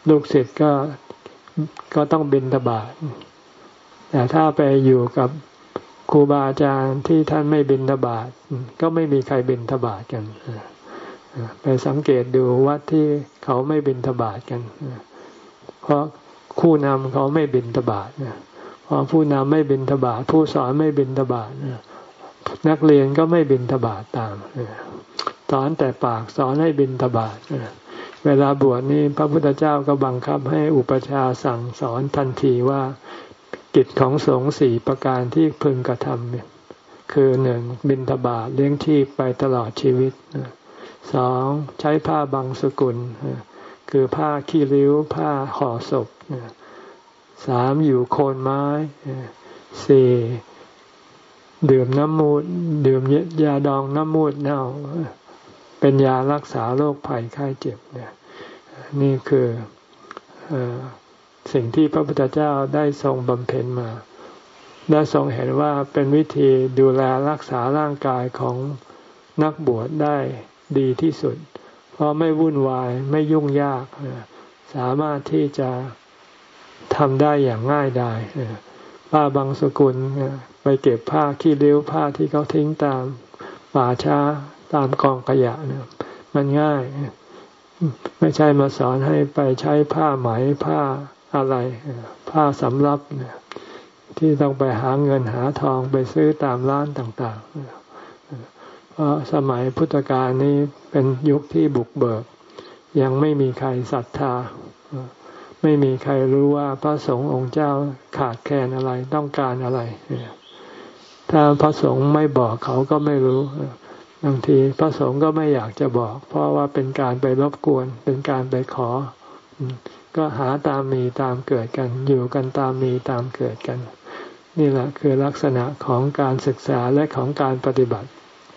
ลูกศิษย์ก็ก็ต้องบิณฑบาตแต่ถ้าไปอยู่กับครูบาอาจารย์ที่ท่านไม่บิณฑบาตก็ไม่มีใครบิณฑบาตกันไปสังเกตดูวัดที่เขาไม่บิณฑบาตกันเพราะผู้นำเขาไม่บิณฑบาตพอผู้นำไม่บิณฑบาตผู้สอนไม่บิณฑบาตนักเรียนก็ไม่บิณฑบาตตามสอนแต่ปากสอนให้บิณฑบาตเวลาบวชนี่พระพุทธเจ้าก็บังคับให้อุปชฌาย์สั่งสอนทันทีว่ากิจของสงฆ์สี่ประการที่พึงกระทำคือหนึ่งบิณฑบาตเลี้ยงชีพไปตลอดชีวิตสองใช้ผ้าบังสกุลคือผ้าขี้ริ้วผ้าห่อศพสามอยู่โคนไม้สี่ดื่มน้ำมูดดื่มยาดองน้ำมูดเน่าเป็นยารักษาโรคภัยไข้เจ็บเนี่ยนี่คือเอ่อสิ่งที่พระพุทธเจ้าได้ทรงบำเพ็ญมาได้ทรงเห็นว่าเป็นวิธีดูแลรักษาร่างกายของนักบวชได้ดีที่สุดเพราะไม่วุ่นวายไม่ยุ่งยากสามารถที่จะทำได้อย่างง่ายดายผ้าบางสกุลไปเก็บผ้าขี้ริ้วผ้าที่เขาทิ้งตามป่าช้าตามกองขยะเนี่ยมันง่ายไม่ใช่มาสอนให้ไปใช้ผ้าไหมผ้าอะไรผ้าสำรับเนี่ยที่ต้องไปหาเงินหาทองไปซื้อตามร้านต่างๆเพราะสมัยพุทธกาลนี้เป็นยุคที่บุกเบิกยังไม่มีใครศรัทธาไม่มีใครรู้ว่าพระสงฆ์องค์เจ้าขาดแคลนอะไรต้องการอะไรถ้าพระสงฆ์ไม่บอกเขาก็ไม่รู้บางทีพระสงฆ์ก็ไม่อยากจะบอกเพราะว่าเป็นการไปรบกวนเป็นการไปขอก็หาตามมีตามเกิดกันอยู่กันตามมีตามเกิดกันนี่แหละคือลักษณะของการศึกษาและของการปฏิบัติ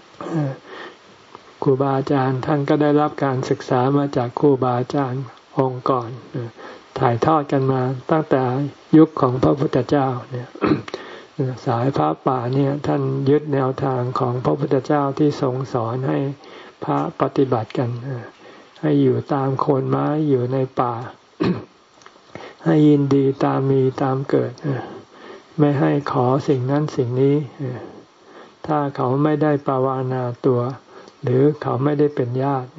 ครูบาอาจารย์ท่านก็ได้รับการศึกษามาจากครูบาอาจารย์องค์ก่อนถ่ายทอดกันมาตั้งแต่ยุคของพระพุทธเจ้าเนี่ยสายพระป่าเนี่ยท่านยึดแนวทางของพระพุทธเจ้าที่ทรงสอนให้พระปฏิบัติกันให้อยู่ตามโคนไม้อยู่ในป่า ให้ยินดีตามมีตามเกิดไม่ให้ขอสิ่งนั้นสิ่งนี้ถ้าเขาไม่ได้ปวารณาตัวหรือเขาไม่ได้เป็นญาติ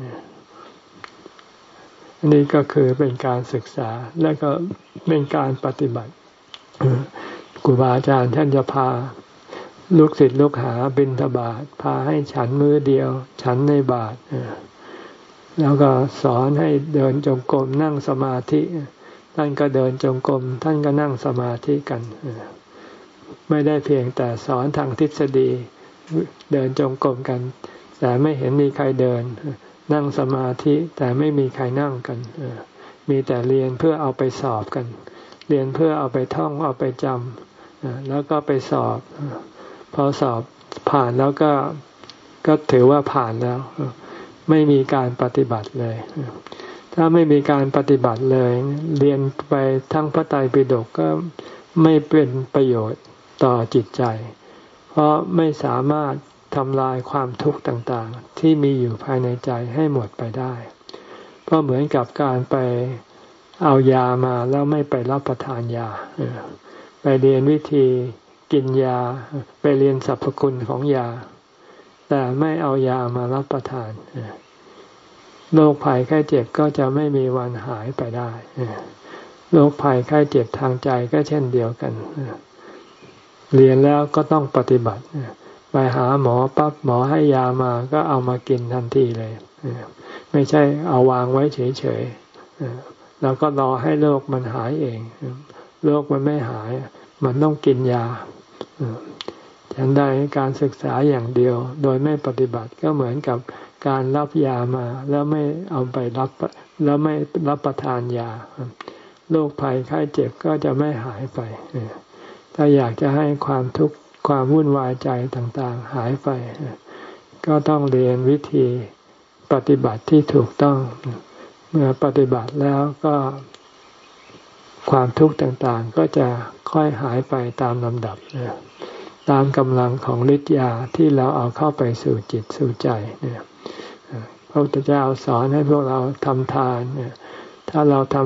อันนี้ก็คือเป็นการศึกษาและก็เป็นการปฏิบัติครูบาอาจารย์ท่านจะพาลูกศิษย์ลูกหาบิณฑบาตพาให้ฉันมื้อเดียวฉันในบาตรแล้วก็สอนให้เดินจงกรมนั่งสมาธิท่านก็เดินจงกรมท่านก็นั่งสมาธิกันไม่ได้เพียงแต่สอนทางทฤษฎีเดินจงกรมกันแต่ไม่เห็นมีใครเดินนั่งสมาธิแต่ไม่มีใครนั่งกันมีแต่เรียนเพื่อเอาไปสอบกันเรียนเพื่อเอาไปท่องเอาไปจำแล้วก็ไปสอบพอสอบผ่านแล้วก็ก็ถือว่าผ่านแล้วไม่มีการปฏิบัติเลยถ้าไม่มีการปฏิบัติเลยเรียนไปทั้งพระไตรปิฎกก็ไม่เป็นประโยชน์ต่อจิตใจเพราะไม่สามารถทำลายความทุกข์ต่างๆที่มีอยู่ภายในใจให้หมดไปได้เพราะเหมือนกับการไปเอายามาแล้วไม่ไปรับประทานยาไปเรียนวิธีกินยาไปเรียนสรรพคุณของยาแต่ไม่เอายามารับประทานโรคภัยไข้เจ็บก็จะไม่มีวันหายไปได้โรคภัยไข้เจ็บทางใจก็เช่นเดียวกันเรียนแล้วก็ต้องปฏิบัติไปหาหมอปั๊บหมอให้ยามาก็เอามากินทันทีเลยไม่ใช่เอาวางไว้เฉยๆแล้วก็รอให้โรคมันหายเองโรคมันไม่หายมันต้องกินยาฉันได้การศึกษาอย่างเดียวโดยไม่ปฏิบัติก็เหมือนกับการรับยามาแล้วไม่เอาไปรับแล้วไม่รับประทานยาโรคภัยไข้เจ็บก็จะไม่หายไปถ้าอยากจะให้ความทุกข์ความวุ่นวายใจต่างๆหายไปก็ต้องเรียนวิธีปฏิบัติที่ถูกต้องเมื่อปฏิบัติแล้วก็ความทุกข์ต่างๆก็จะค่อยหายไปตามลำดับตามกำลังของฤทธิ์ยาที่เราเอาเข้าไปสู่จิตสู่ใจพระพุทธเจ้าสอนให้พวกเราทำทานถ้าเราท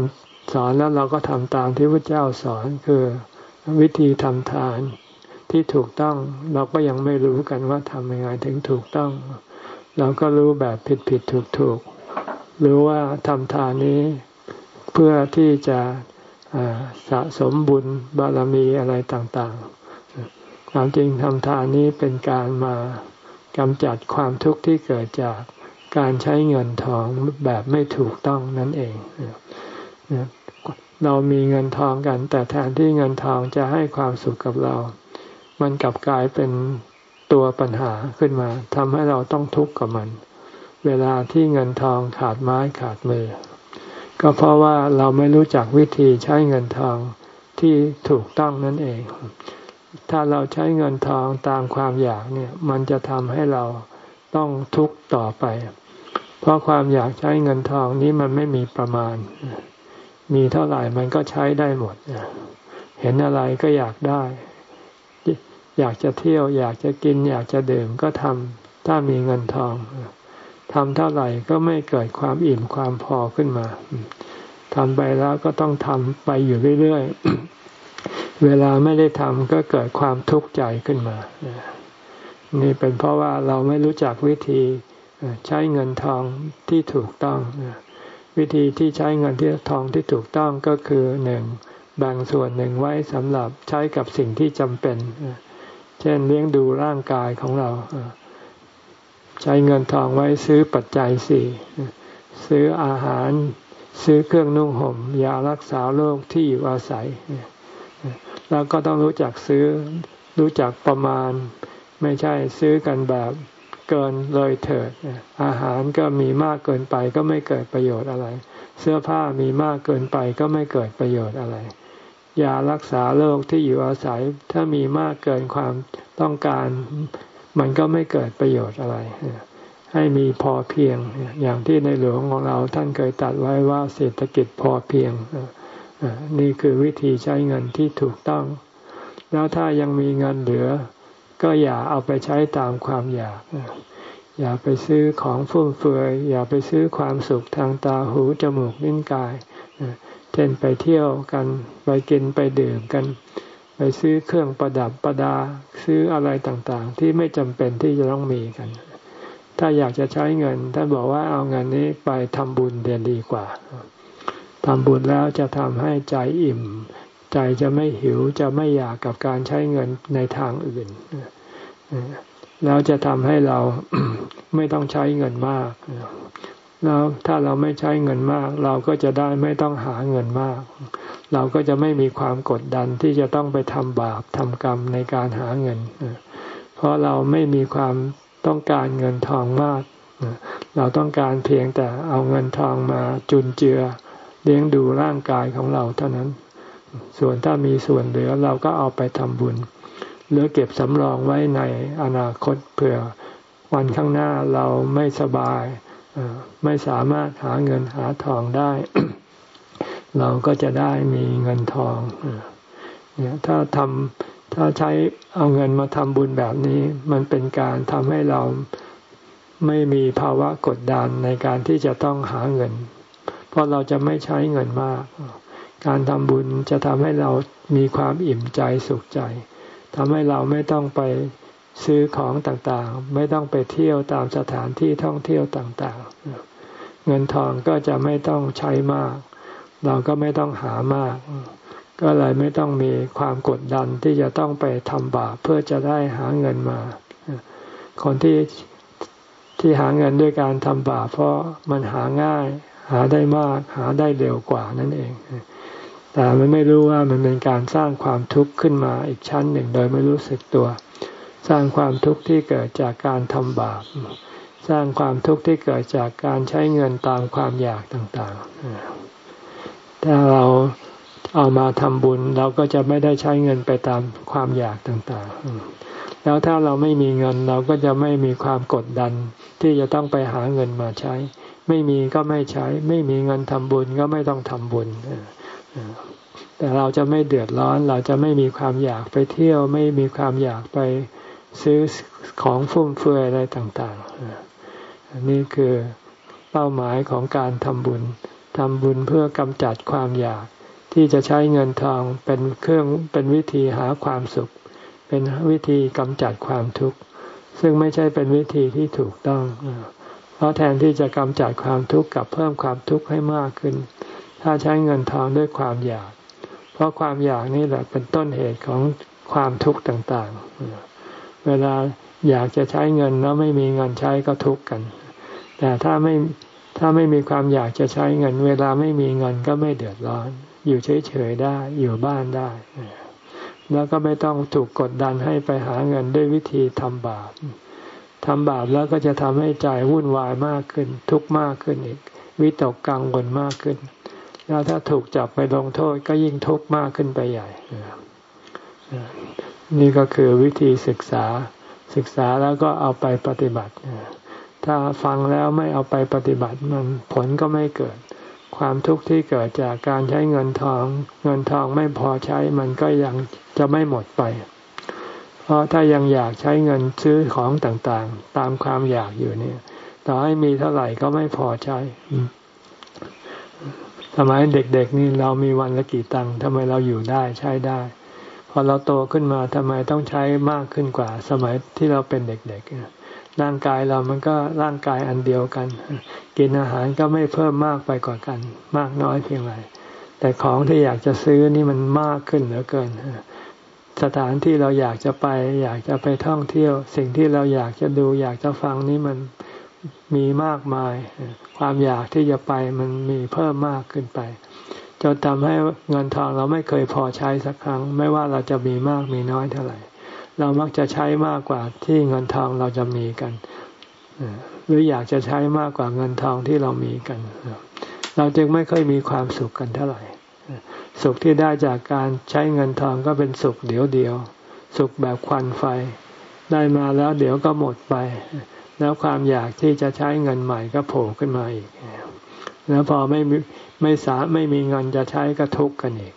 สอนแล้วเราก็ทำตามที่พระเจ้าสอนคือวิธีทำทานที่ถูกต้องเราก็ยังไม่รู้กันว่าทำยังไงถึงถูกต้องเราก็รู้แบบผิดผิดถูกถูกรู้ว่าทำทานนี้เพื่อที่จะสะสมบุญบารมีอะไรต่างๆความจริงทำทานนี้เป็นการมากำจัดความทุกข์ที่เกิดจากการใช้เงินทองแบบไม่ถูกต้องนั่นเองเรามีเงินทองกันแต่แทนที่เงินทองจะให้ความสุขกับเรามันกลับกลายเป็นตัวปัญหาขึ้นมาทำให้เราต้องทุกข์กับมันเวลาที่เงินทองขาดไม้ขาดมือก็เพราะว่าเราไม่รู้จักวิธีใช้เงินทองที่ถูกต้องนั่นเองถ้าเราใช้เงินทองตามความอยากเนี่ยมันจะทำให้เราต้องทุกข์ต่อไปเพราะความอยากใช้เงินทองนี้มันไม่มีประมาณมีเท่าไหร่มันก็ใช้ได้หมดเห็นอะไรก็อยากได้อยากจะเที่ยวอยากจะกินอยากจะดื่มก็ทำถ้ามีเงินทองทำเท่าไหร่ก็ไม่เกิดความอิ่มความพอขึ้นมาทำไปแล้วก็ต้องทำไปอยู่เรื่อยๆเวลาไม่ได้ทำก็เกิดความทุกข์ใจขึ้นมานี่เป็นเพราะว่าเราไม่รู้จักวิธีใช้เงินทองที่ถูกต้องวิธีที่ใช้เงินที่ทองที่ถูกต้องก็คือหนึ่งแบ่งส่วนหนึ่งไว้สำหรับใช้กับสิ่งที่จำเป็นเช่นเลี้ยงดูร่างกายของเราใช้เงินทองไว้ซื้อปัจจัยสี่ซื้ออาหารซื้อเครื่องนุ่งห่มยารักษาโรคที่อยู่อาศัยแล้วก็ต้องรู้จักซื้อรู้จักประมาณไม่ใช่ซื้อกันแบบเกินเลยเถิดอาหารก็มีมากเกินไปก็ไม่เกิดประโยชน์อะไรเสื้อผ้ามีมากเกินไปก็ไม่เกิดประโยชน์อะไรยารักษาโรคที่อยู่อาศัยถ้ามีมากเกินความต้องการมันก็ไม่เกิดประโยชน์อะไรให้มีพอเพียงอย่างที่ในหลวงของเราท่านเคยตรัสไว้ว่าเศรษฐกิจพอเพียงนี่คือวิธีใช้เงินที่ถูกต้องแล้วถ้ายังมีเงินเหลือก็อย่าเอาไปใช้ตามความอยากอย่าไปซื้อของฟุ่มเฟือยอย่าไปซื้อความสุขทางตาหูจมูกลิ้นกายเช่นไปเที่ยวกันไปกินไปดื่มกันไปซื้อเครื่องประดับประดาซื้ออะไรต่างๆที่ไม่จำเป็นที่จะต้องมีกันถ้าอยากจะใช้เงินท่านบอกว่าเอาเงินนี้ไปทำบุญเดียดีกว่าทำบุญแล้วจะทำให้ใจอิ่มใจจะไม่หิวจะไม่อยากกับการใช้เงินในทางอื่นแล้วจะทำให้เรา ไม่ต้องใช้เงินมากแล้วถ้าเราไม่ใช้เงินมากเราก็จะได้ไม่ต้องหาเงินมากเราก็จะไม่มีความกดดันที่จะต้องไปทำบาปทำกรรมในการหาเงินเพราะเราไม่มีความต้องการเงินทองมากเราต้องการเพียงแต่เอาเงินทองมาจุนเจือเลี้ยงดูร่างกายของเราเท่านั้นส่วนถ้ามีส่วนเหลือเราก็เอาไปทำบุญหรือเก็บสำรองไว้ในอนาคตเผื่อวันข้างหน้าเราไม่สบายไม่สามารถหาเงินหาทองได้ เราก็จะได้มีเงินทองเนี่ยถ้าทำถ้าใช้เอาเงินมาทำบุญแบบนี้มันเป็นการทำให้เราไม่มีภาวะกดดันในการที่จะต้องหาเงินเพราะเราจะไม่ใช้เงินมากการทำบุญจะทำให้เรามีความอิ่มใจสุขใจทำให้เราไม่ต้องไปซื้อของต่างๆไม่ต้องไปเที่ยวตามสถานที่ท่องเที่ยวต่างๆเงินทองก็จะไม่ต้องใช้มากเราก็ไม่ต้องหามากก็เลยไม่ต้องมีความกดดันที่จะต้องไปทำบาปเพื่อจะได้หาเงินมาคนที่ที่หาเงินด้วยการทำบาปเพราะมันหาง่ายหาได้มากหาได้เร็วกว่านั่นเองแต่มันไม่รู้ว่ามันเป็นการสร้างความทุกข์ขึ้นมาอีกชั้นหนึ่งโดยไม่รู้สึกตัวสร้างความทุกข์ที่เกิดจากการทำบาปสร้างความทุกข์ที่เกิดจากการใช้เงินตามความอยากต่างๆถ้าเราเอามาทำบุญเราก็จะไม่ได้ใช้เงินไปตามความอยากต่างๆแล้วถ้าเราไม่มีเงินเราก็จะไม่มีความกดดันที่จะต้องไปหาเงินมาใช้ไม่มีก็ไม่ใช้ไม่มีเงินทำบุญก็ไม่ต้องทำบุญแต่เราจะไม่เดือดร้อนเราจะไม่มีความอยากไปเที่ยวไม่มีความอยากไปซื้อของฟุ่มเฟือยอะไรต่างๆนี่คือเป้าหมายของการทำบุญทำบุญเพื่อกำจัดความอยากที่จะใช้เงินทองเป็นเครื่องเป็นวิธีหาความสุขเป็นวิธีกำจัดความทุกข์ซึ่งไม่ใช่เป็นวิธีที่ถูกต้องเพราะแทนที่จะกำจัดความทุกข์กับเพิ่มความทุกข์ให้มากขึ้นถ้าใช้เงินทองด้วยความอยากเพราะความอยากนี่แหละเป็นต้นเหตุของความทุกข์ต่างๆเวลาอยากจะใช้เงินแล้วไม่มีเงินใช้ก็ทุกข์กันแต่ถ้าไม่ถ้าไม่มีความอยากจะใช้เงินเวลาไม่มีเงินก็ไม่เดือดร้อนอยู่เฉยๆได้อยู่บ้านได้แล้วก็ไม่ต้องถูกกดดันให้ไปหาเงินด้วยวิธีทำบาปทำบาปแล้วก็จะทำให้ใจวุ่นวายมากขึ้นทุกข์มากขึ้นอีกวิตกกังวลมากขึ้นแล้วถ้าถูกจับไปลงโทษก็ยิ่งทุกข์มากขึ้นไปใหญ่นี่ก็คือวิธีศึกษาศึกษาแล้วก็เอาไปปฏิบัติถ้าฟังแล้วไม่เอาไปปฏิบัติมันผลก็ไม่เกิดความทุกข์ที่เกิดจากการใช้เงินทองเงินทองไม่พอใช้มันก็ยังจะไม่หมดไปเพราะถ้ายังอยากใช้เงินซื้อของต่างๆตามความอยากอยู่เนี่ยต่อให้มีเท่าไหร่ก็ไม่พอใช้สมัยเด็กๆนี่เรามีวันละกี่ตังค์ทำไมเราอยู่ได้ใช้ได้พอเราโตขึ้นมาทำไมต้องใช้มากขึ้นกว่าสมัยที่เราเป็นเด็กๆร่างกายเรามันก็ร่างกายอันเดียวกันกินอาหารก็ไม่เพิ่มมากไปกว่ากันมากน้อยเพียงไรแต่ของที่อยากจะซื้อนี่มันมากขึ้นเหลือเกินสถานที่เราอยากจะไปอยากจะไปท่องเที่ยวสิ่งที่เราอยากจะดูอยากจะฟังนี่มันมีมากมายความอยากที่จะไปมันมีเพิ่มมากขึ้นไปจนทำให้เงินทองเราไม่เคยพอใช้สักครั้งไม่ว่าเราจะมีมากมีน้อยเท่าไหร่เรามักจะใช้มากกว่าที่เงินทองเราจะมีกันหรืออยากจะใช้มากกว่าเงินทองที่เรามีกันเราจึงไม่ค่อยมีความสุขกันเท่าไหร่สุขที่ได้จากการใช้เงินทองก็เป็นสุขเดียวเดียวสุขแบบควันไฟได้มาแล้วเดี๋ยวก็หมดไปแล้วความอยากที่จะใช้เงินใหม่ก็โผล่ขึ้นมาอีกแล้วพอไม่ไม่สาไม่มีเงินจะใช้ก็ทุกข์กันอีก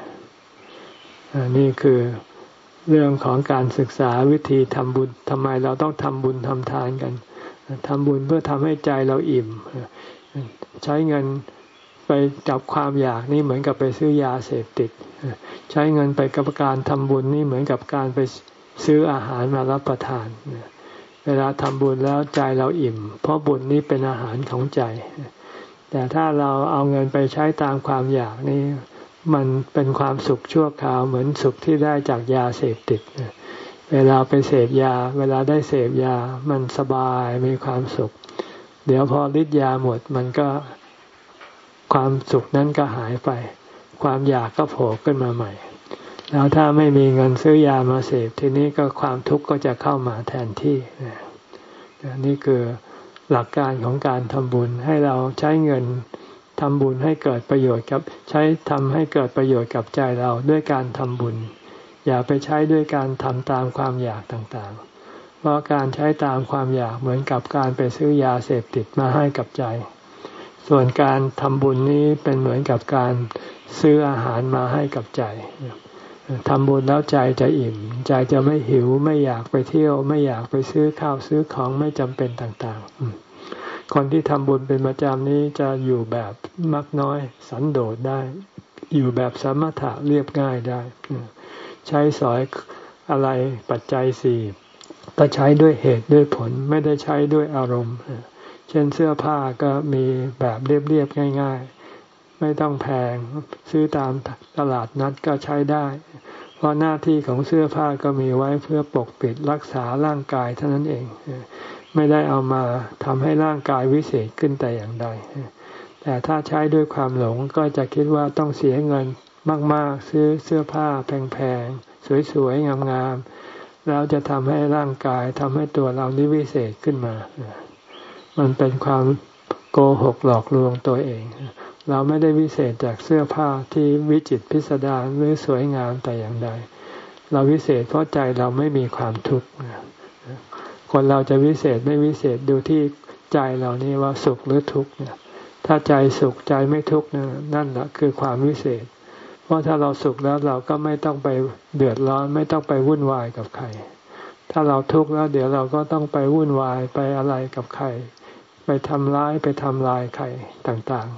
นี่คือเรื่องของการศึกษาวิธีทำบุญทำไมเราต้องทำบุญทำทานกันทำบุญเพื่อทำให้ใจเราอิ่มใช้เงินไปจับความอยากนี่เหมือนกับไปซื้อยาเสพติดใช้เงินไปกับการทำบุญนี่เหมือนกับการไปซื้ออาหารมารับประทานเวลาทำบุญแล้วใจเราอิ่มเพราะบุญนี่เป็นอาหารของใจแต่ถ้าเราเอาเงินไปใช้ตามความอยากนี่มันเป็นความสุขชั่วคราวเหมือนสุขที่ได้จากยาเสพติดเวลาไปเสพยาเวลาได้เสพยามันสบายมีความสุขเดี๋ยวพอฤทธิ์ยาหมดมันก็ความสุขนั้นก็หายไปความอยากก็โผล่ขึ้นมาใหม่แล้วถ้าไม่มีเงินซื้อยามาเสพทีนี้ก็ความทุกข์ก็จะเข้ามาแทนที่นี่คือหลักการของการทำบุญให้เราใช้เงินทำบุญให้เกิดประโยชน์กับใช้ทำให้เกิดประโยชน์กับใจเราด้วยการทำบุญอย่าไปใช้ด้วยการทำตามความอยากต่างๆเพราะการใช้ตามความอยากเหมือนกับการไปซื้อยาเสพติดมาให้กับใจส่วนการทำบุญนี้เป็นเหมือนกับการซื้ออาหารมาให้กับใจทำบุญแล้วใจจะอิ่มใจจะไม่หิวไม่อยากไปเที่ยวไม่อยากไปซื้อข้าวซื้อของไม่จำเป็นต่างๆคนที่ทำบุญเป็นประจำนี้จะอยู่แบบมักน้อยสันโดษได้อยู่แบบสมถะเรียบง่ายได้ใช้สอยอะไรปัจจัยสี่ก็ใช้ด้วยเหตุด้วยผลไม่ได้ใช้ด้วยอารมณ์เช่นเสื้อผ้าก็มีแบบเรียบๆง่ายๆไม่ต้องแพงซื้อตามตลาดนัดก็ใช้ได้เพราะหน้าที่ของเสื้อผ้าก็มีไว้เพื่อปกปิดรักษาร่างกายเท่านั้นเองไม่ได้เอามาทำให้ร่างกายวิเศษขึ้นแต่อย่างใดแต่ถ้าใช้ด้วยความหลงก็จะคิดว่าต้องเสียเงินมากๆซื้อเสื้อผ้าแพงๆสวยๆงามๆแล้วจะทำให้ร่างกายทำให้ตัวเรานี้วิเศษขึ้นมามันเป็นความโกหกหลอกลวงตัวเองเราไม่ได้วิเศษจากเสื้อผ้าที่วิจิตรพิสดารหรือสวยงามแต่อย่างใดเราวิเศษเพราะใจเราไม่มีความทุกข์คนเราจะวิเศษไม่วิเศษดูที่ใจเรานี่ว่าสุขหรือทุกข์เนี่ยถ้าใจสุขใจไม่ทุกข์นั่นแหละคือความวิเศษเพราะถ้าเราสุขแล้วเราก็ไม่ต้องไปเดือดร้อนไม่ต้องไปวุ่นวายกับใครถ้าเราทุกข์แล้วเดี๋ยวเราก็ต้องไปวุ่นวายไปอะไรกับใครไปทำร้ายไปทำลายใครต่างๆ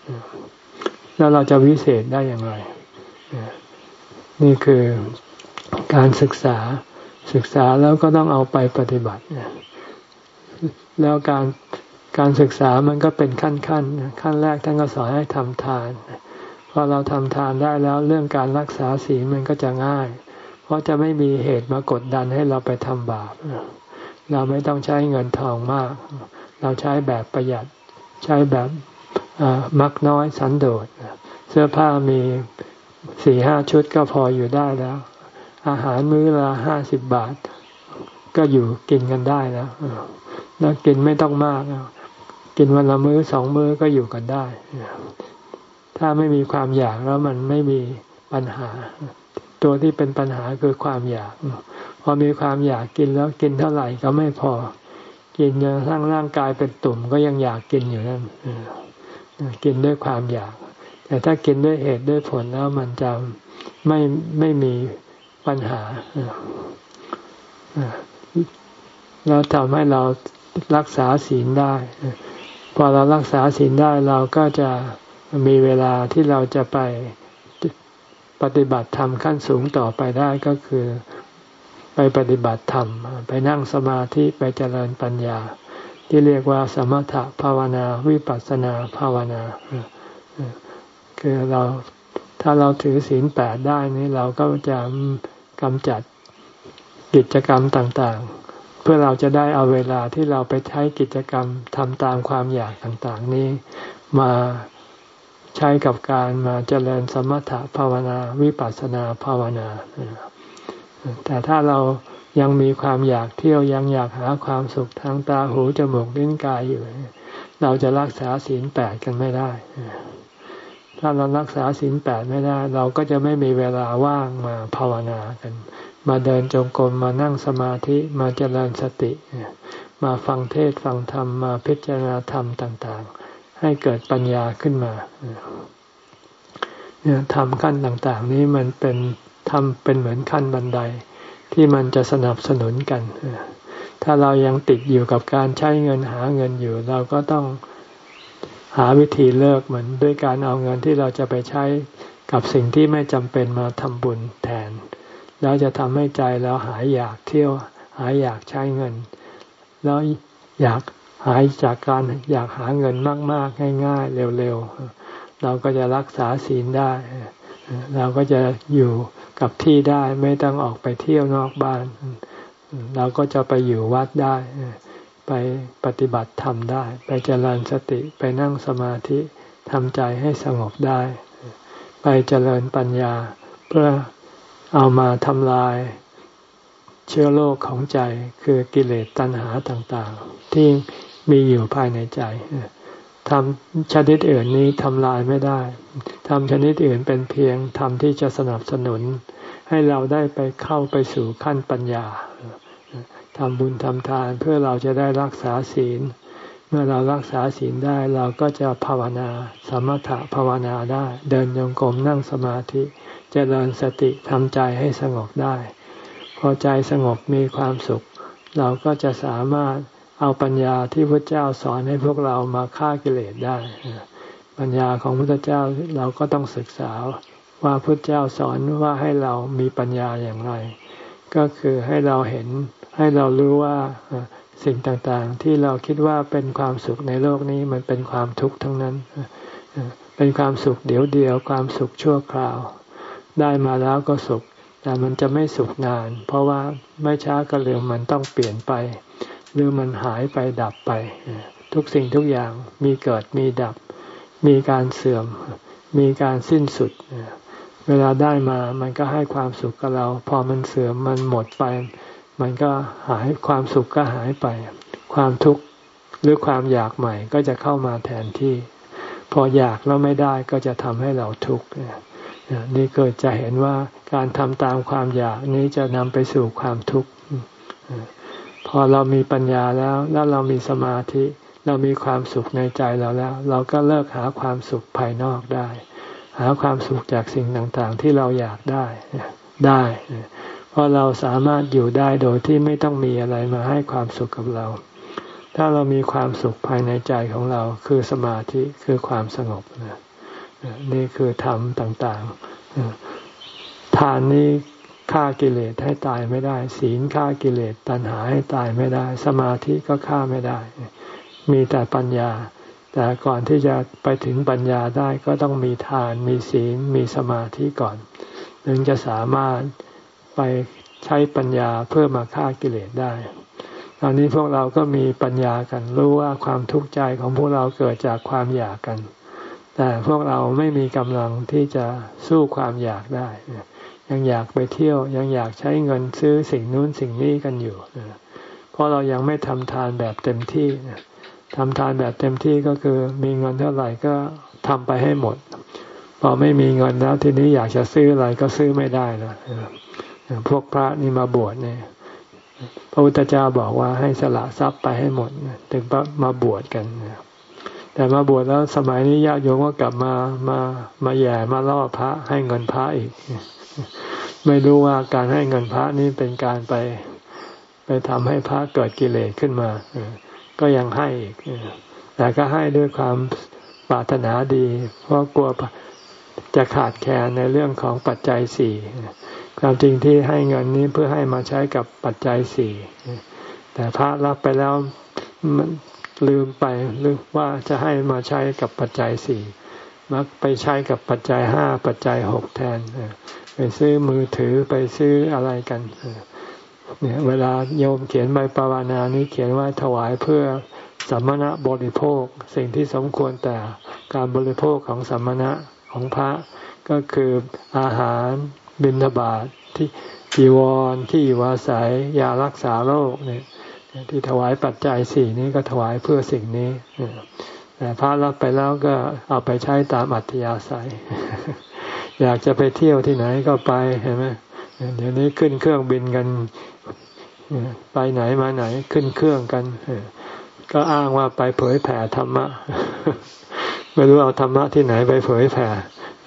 แล้วเราจะวิเศษได้อย่างไรนี่คือการศึกษาศึกษาแล้วก็ต้องเอาไปปฏิบัติแล้วการการศึกษามันก็เป็นขั้นขั้นขั้นแรกท่านก็สอนให้ทำทานพอเราทำทานได้แล้วเรื่องการรักษาศีลมันก็จะง่ายเพราะจะไม่มีเหตุมากดดันให้เราไปทำบาปเราไม่ต้องใช้เงินทองมากเราใช้แบบประหยัดใช้แบบมักน้อยสันโดษเสื้อผ้ามีสี่ห้าชุดก็พออยู่ได้แล้วอาหารมื้อละห้าสิบบาทก็อยู่กินกันได้แล้วแล้วกินไม่ต้องมากกินวันละมื้อสองมื้อก็อยู่กันได้ถ้าไม่มีความอยากแล้วมันไม่มีปัญหาตัวที่เป็นปัญหาคือความอยากพอมีความอยากกินแล้วกินเท่าไหร่ก็ไม่พอกินจนกระทั่งร่างกายเป็นตุ่มก็ยังอยากกินอยู่นั่นกินด้วยความอยากแต่ถ้ากินด้วยเหตุด้วยผลแล้วมันจะไม่ไม่มีปัญหาแล้วทำให้เรารักษาศีลได้พอเรารักษาศีลได้เราก็จะมีเวลาที่เราจะไปปฏิบัติธรรมขั้นสูงต่อไปได้ก็คือไปปฏิบัติธรรมไปนั่งสมาธิไปเจริญปัญญาที่เรียกว่าสมถภาวนาวิปัสสนาภาวนาคือเราถ้าเราถือศีลแปดได้นี่เราก็จะกำจัดกิจกรรมต่างๆเพื่อเราจะได้เอาเวลาที่เราไปใช้กิจกรรมทำตามความอยากต่างๆนี้มาใช้กับการมาเจริญสมถภาวนาวิปัสสนาภาวนาแต่ถ้าเรายังมีความอยากเที่ยวยังอยากหาความสุขทางตาหูจมูกลิ้นกายอยู่เราจะรักษาศีลแปดกันไม่ได้ถ้าเรารักษาศีลแปดไม่ได้เราก็จะไม่มีเวลาว่างมาภาวนากันมาเดินจงกรมมานั่งสมาธิมาเจริญสติมาฟังเทศน์ฟังธรรมมาพิจารณาธรรมต่างๆให้เกิดปัญญาขึ้นมาเนี่ยธรรมขั้นต่างๆนี้มันเป็นธรรมเป็นเหมือนขั้นบันไดที่มันจะสนับสนุนกันถ้าเรายังติดอยู่กับการใช้เงินหาเงินอยู่เราก็ต้องหาวิธีเลิกเหมือนด้วยการเอาเงินที่เราจะไปใช้กับสิ่งที่ไม่จำเป็นมาทำบุญแทนแล้วจะทำให้ใจเราหายอยากเที่ยวหายอยากใช้เงินแล้วอยากหายจากการอยากหาเงินมากๆง่ายๆเร็วๆเราก็จะรักษาศีลได้เราก็จะอยู่กับที่ได้ไม่ต้องออกไปเที่ยวนอกบ้านเราก็จะไปอยู่วัดได้ไปปฏิบัติธรรมได้ไปเจริญสติไปนั่งสมาธิทำใจให้สงบได้ไปเจริญปัญญาเพื่อเอามาทำลายเชื้อโรคของใจคือกิเลสตัณหาต่างๆที่มีอยู่ภายในใจทำชนิดอื่นนี้ทำลายไม่ได้ทำชนิดอื่นเป็นเพียงทำที่จะสนับสนุนให้เราได้ไปเข้าไปสู่ขั้นปัญญาทำบุญทำทานเพื่อเราจะได้รักษาศีลเมื่อเรารักษาศีลได้เราก็จะภาวนาสมถะภาวนาได้เดินจงกรมนั่งสมาธิเจริญสติทำใจให้สงบได้พอใจสงบมีความสุขเราก็จะสามารถเอาปัญญาที่พระเจ้าสอนให้พวกเรามาฆ่ากิเลสได้ปัญญาของพระเจ้าเราก็ต้องศึกษาว่าพระเจ้าสอนว่าให้เรามีปัญญาอย่างไรก็คือให้เราเห็นให้เรารู้ว่าสิ่งต่างๆที่เราคิดว่าเป็นความสุขในโลกนี้มันเป็นความทุกข์ทั้งนั้นเป็นความสุขเดี๋ยวเดียวความสุขชั่วคราวได้มาแล้วก็สุขแต่มันจะไม่สุขนานเพราะว่าไม่ช้าก็เร็วมันต้องเปลี่ยนไปหรือมันหายไปดับไปทุกสิ่งทุกอย่างมีเกิดมีดับมีการเสื่อมมีการสิ้นสุดเวลาได้มามันก็ให้ความสุขกับเราพอมันเสื่อมมันหมดไปมันก็หายความสุขก็หายไปความทุกข์หรือความอยากใหม่ก็จะเข้ามาแทนที่พออยากแล้วไม่ได้ก็จะทำให้เราทุกข์นี่เกิดจะเห็นว่าการทำตามความอยากนี้จะนำไปสู่ความทุกข์พอเรามีปัญญาแล้วแล้วเรามีสมาธิเรามีความสุขในใจเราแล้วเราก็เลิกหาความสุขภายนอกได้หาความสุขจากสิ่งต่างๆที่เราอยากได้ได้เพราะเราสามารถอยู่ได้โดยที่ไม่ต้องมีอะไรมาให้ความสุขกับเราถ้าเรามีความสุขภายในใจของเราคือสมาธิคือความสงบนะนี่คือธรรมต่างๆทานนี้ฆ่ากิเลสให้ตายไม่ได้ศีลฆ่ากิเลสตัณหาให้ตายไม่ได้สมาธิก็ฆ่าไม่ได้มีแต่ปัญญาแต่ก่อนที่จะไปถึงปัญญาได้ก็ต้องมีทานมีศีลมีสมาธิก่อนถึงจะสามารถไปใช้ปัญญาเพื่อมาฆ่ากิเลสได้ตอนนี้พวกเราก็มีปัญญากันรู้ว่าความทุกข์ใจของพวกเราเกิดจากความอยากกันแต่พวกเราไม่มีกำลังที่จะสู้ความอยากได้ยังอยากไปเที่ยวยังอยากใช้เงินซื้อสิ่งนู้นสิ่งนี้กันอยู่เพราะเรายังไม่ทำทานแบบเต็มที่ทำทานแบบเต็มที่ก็คือมีเงินเท่าไหร่ก็ทำไปให้หมดพอไม่มีเงินแล้วทีนี้อยากจะซื้ออะไรก็ซื้อไม่ได้นะพวกพระนี่มาบวชเนี่ยพระพุทธเจ้าบอกว่าให้สละทรัพย์ไปให้หมดถึงมาบวชกันแต่มาบวชแล้วสมัยนี้ญาติโยมก็กลับมามามาแย่มาล่อพระให้เงินพระอีกไม่รู้ว่าการให้เงินพระนี่เป็นการไปไปทำให้พระเกิดกิเลสขึ้นมาก็ยังให้อีกแต่ก็ให้ด้วยความปรารถนาดีเพราะกลัวจะขาดแคลนในเรื่องของปัจจัยสี่ความจริงที่ให้เงินนี้เพื่อให้มาใช้กับปัจจัยสี่แต่พระรับไปแล้วมันลืมไปหรือว่าจะให้มาใช้กับปัจจัยสี่มักไปใช้กับปัจจัยห้าปัจจัยหกแทนไปซื้อมือถือไปซื้ออะไรกันเนี่ยเวลาโยมเขียนใบปวารณานี้เขียนว่าถวายเพื่อสัมมณบริโภคสิ่งที่สมควรแต่การบริโภคของสัมมณะของพระก็คืออาหารบิณฑบาตที่จีวรที่อยู่อาศัยยารักษาโรคเนี่ยที่ถวายปัจจัยสี่นี้ก็ถวายเพื่อสิ่งนี้แต่พระรับไปแล้วก็เอาไปใช้ตามอัธยาศัยอยากจะไปเที่ยวที่ไหนก็ไปเห็นไหมเดี๋ยวนี้ขึ้นเครื่องบินกันไปไหนมาไหนขึ้นเครื่องกันก็อ้างว่าไปเผยแผ่ธรรมะไม่รู้เอาธรรมะที่ไหนไปเผยแผ่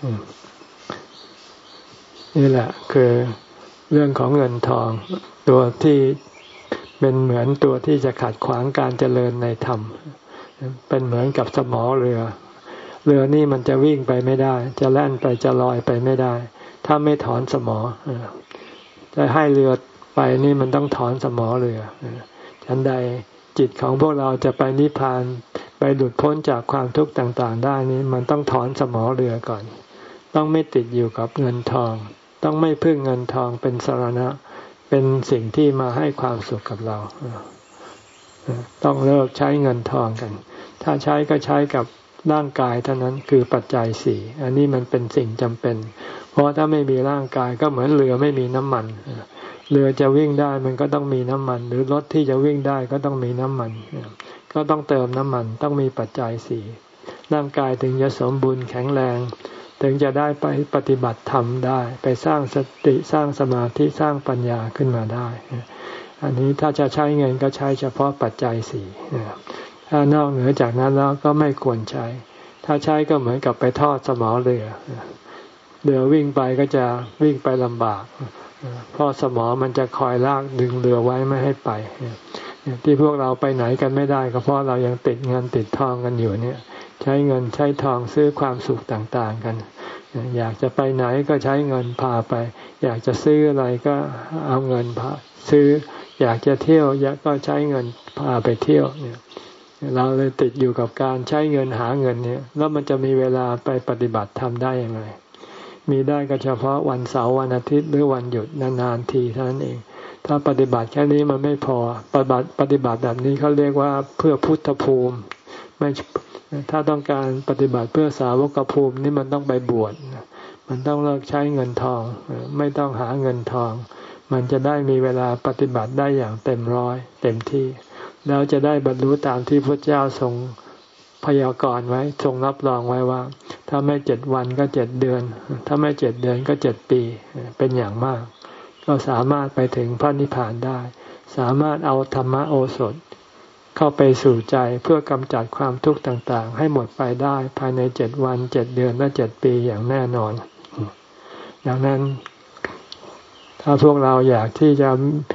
นี่แหละคือเรื่องของเงินทองตัวที่เป็นเหมือนตัวที่จะขัดขวางการเจริญในธรรมเป็นเหมือนกับสมอเรือเรือนี่มันจะวิ่งไปไม่ได้จะแล่นไปจะลอยไปไม่ได้ถ้าไม่ถอนสมอจะให้เรือไปนี่มันต้องถอนสมอเรือฉันใดจิตของพวกเราจะไปนิพพานไปหลุดพ้นจากความทุกข์ต่างๆได้นี่มันต้องถอนสมอเรือก่อนต้องไม่ติดอยู่กับเงินทองต้องไม่พึ่งเงินทองเป็นสรณะเป็นสิ่งที่มาให้ความสุขกับเราต้องเลิกใช้เงินทองกันถ้าใช้ก็ใช้กับร่างกายเท่านั้นคือปัจจัยสี่อันนี้มันเป็นสิ่งจำเป็นเพราะถ้าไม่มีร่างกายก็เหมือนเรือไม่มีน้ำมันเรือจะวิ่งได้มันก็ต้องมีน้ำมันหรือรถที่จะวิ่งได้ก็ต้องมีน้ำมันก็ต้องเติมน้ำมันต้องมีปัจจัยสี่ร่างกายถึงจะสมบูรณ์แข็งแรงถึงจะได้ไปปฏิบัติธรรมได้ไปสร้างสติสร้างสมาธิสร้างปัญญาขึ้นมาได้อันนี้ถ้าจะใช้เงินก็ใช้เฉพาะปัจจัยสี่ถ้านอกเหนือจากนั้นแล้วก็ไม่ควรใช้ถ้าใช้ก็เหมือนกับไปทอดสมอเรือเรือวิ่งไปก็จะวิ่งไปลำบากเพราะสมอมันจะคอยลากดึงเรือไว้ไม่ให้ไปที่พวกเราไปไหนกันไม่ได้ก็เพราะเรายังติดเงินติดทองกันอยู่เนี่ยใช้เงินใช้ทองซื้อความสุขต่างๆกันอยากจะไปไหนก็ใช้เงินพาไปอยากจะซื้ออะไรก็เอาเงินพาซื้ออยากจะเที่ยวก็ใช้เงินพาไปเที่ยวเนี่ยเราเลยติดอยู่กับการใช้เงินหาเงินเนี่ยแล้วมันจะมีเวลาไปปฏิบัติธรรมได้อย่างไรมีได้ก็เฉพาะวันเสาร์วันอาทิตย์หรือวันหยุดนานๆทีเท่านั้นเองถ้าปฏิบัติแค่นี้มันไม่พอปฏิบัติปฏิบัติแบบนี้เขาเรียกว่าเพื่อพุทธภูมิไม่ถ้าต้องการปฏิบัติเพื่อสาวกภูมินี่มันต้องไปบวชมันต้องเลิกใช้เงินทองไม่ต้องหาเงินทองมันจะได้มีเวลาปฏิบัติได้อย่างเต็มร้อยเต็มที่แล้วจะได้บรรลุตามที่พระเจ้าทรงพยากรณ์ไว้ทรงรับรองไว้ว่าถ้าไม่เจ็ดวันก็เจ็ดเดือนถ้าไม่เจ็ดเดือนก็เจ็ดปีเป็นอย่างมากก็สามารถไปถึงพระนิพพานได้สามารถเอาธรรมโอสถเข้าไปสู่ใจเพื่อกำจัดความทุกข์ต่างๆให้หมดไปได้ภายในเจ็ดวันเจ็ดเดือนและเจ็ดปีอย่างแน่นอนดังนั้นถ้าพวกเราอยากที่จะ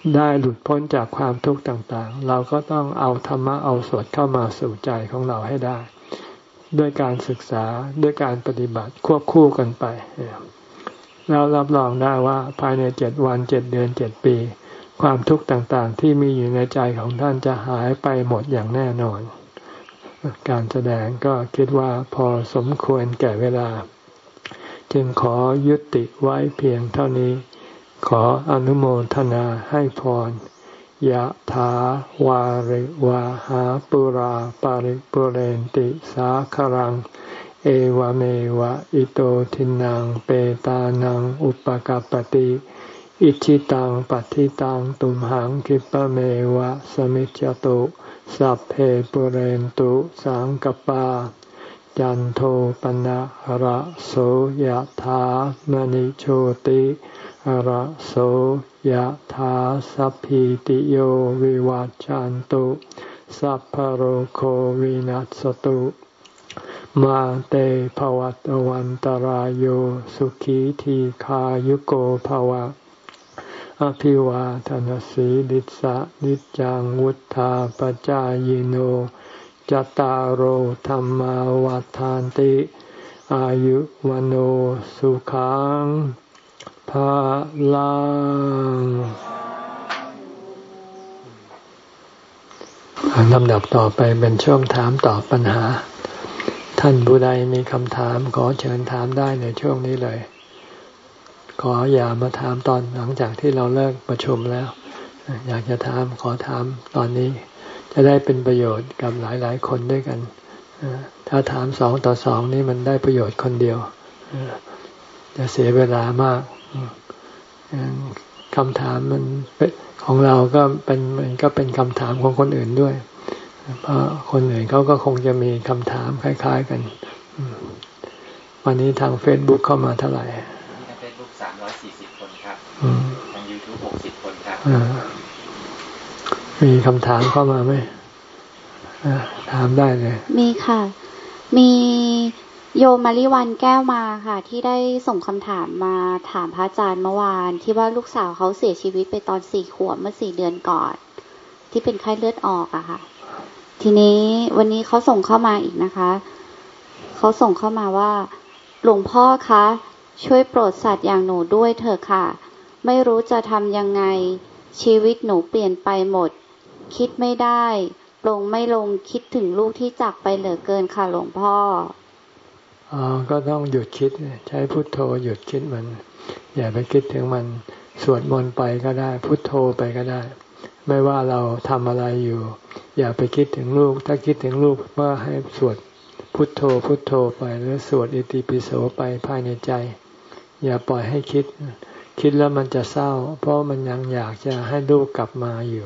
ได้หลุดพ้นจากความทุกข์ต่างๆเราก็ต้องเอาธรรมะเอาสวดเข้ามาสู่ใจของเราให้ได้ด้วยการศึกษาด้วยการปฏิบัติควบคู่กันไปแล้วรับรองได้ว่าภายในเจ็ดวันเจ็ดเดือนเจ็ดปีความทุกข์ต่างๆที่มีอยู่ในใจของท่านจะหายไปหมดอย่างแน่นอนการแสดงก็คิดว่าพอสมควรแก่เวลาจึงขอยุติไว้เพียงเท่านี้ขออนุโมทนาให้พรยะถาวาริวาหาปุราปาริปุเรนติสาครังเอวเมวะอิโตทินังเปตานังอุปกัปปติอิชิตังปัฏฐิตังตุมหังคิปะเมวะสมิจจตุสัพเพปุเรนตุสังกปาจันโทปนะระโสยถามณิโชติระโสยถาสัพพิติโยวิวัจจันตุสัพพโรโควินัสตุมาเตภวัตวันตารโยสุขีทีขายุโกภวะอภิวาทนสีลิสะนิจังวุธาปจายโนจตารโหธรรมาวาทานติอายุวโนสุขังภาลังลำดับต่อไปเป็นช่วงถามตอบปัญหาท่านผู้ใดมีคำถามขอเชิญถามได้ในช่วงนี้เลยขออย่ามาถามตอนหลังจากที่เราเลิกประชุมแล้วอยากจะถามขอถามตอนนี้จะได้เป็นประโยชน์กับหลายๆคนด้วยกันถ้าถามสองต่อสองนี่มันได้ประโยชน์คนเดียวจะเสียเวลามากคำถามมันของเราก็เป็นมันก็เป็นคำถามของคนอื่นด้วยเพราะคนอื่นเขาก็คงจะมีคำถามคล้ายๆกันวันนี้ทาง Facebook เข้ามาเท่าไหร่ทาง Facebook สามร้อยสี่สิบคนครับทาง YouTube หกสิบคนครับมีคำถามเข้ามาไหมถามได้เลยมีค่ะมีโยมมาริวันแก้วมาค่ะที่ได้ส่งคำถามมาถามพระอาจารย์เมื่อวานที่ว่าลูกสาวเขาเสียชีวิตไปตอนสี่ขวบเมื่อสี่เดือนก่อนที่เป็นไข้เลือดออกอะค่ะทีนี้วันนี้เขาส่งเข้ามาอีกนะคะเขาส่งเข้ามาว่าหลวงพ่อคะช่วยโปรดสัตว์อย่างหนูด้วยเถอะค่ะไม่รู้จะทำยังไงชีวิตหนูเปลี่ยนไปหมดคิดไม่ได้ลงไม่ลงคิดถึงลูกที่จากไปเหลือเกินค่ะหลวงพ่ออ๋อก็ต้องหยุดคิดใช้พุทโธหยุดคิดมันอย่าไปคิดถึงมันสวดมนต์ไปก็ได้พุทโธไปก็ได้ไม่ว่าเราทำอะไรอยู่อย่าไปคิดถึงลูกถ้าคิดถึงลูกว่าให้สวดพุทโธพุทโธไปหรือสวดอิติปิโสไปภายในใจอย่าปล่อยให้คิดคิดแล้วมันจะเศร้าเพราะมันยังอยากจะให้ลูกกลับมาอยู่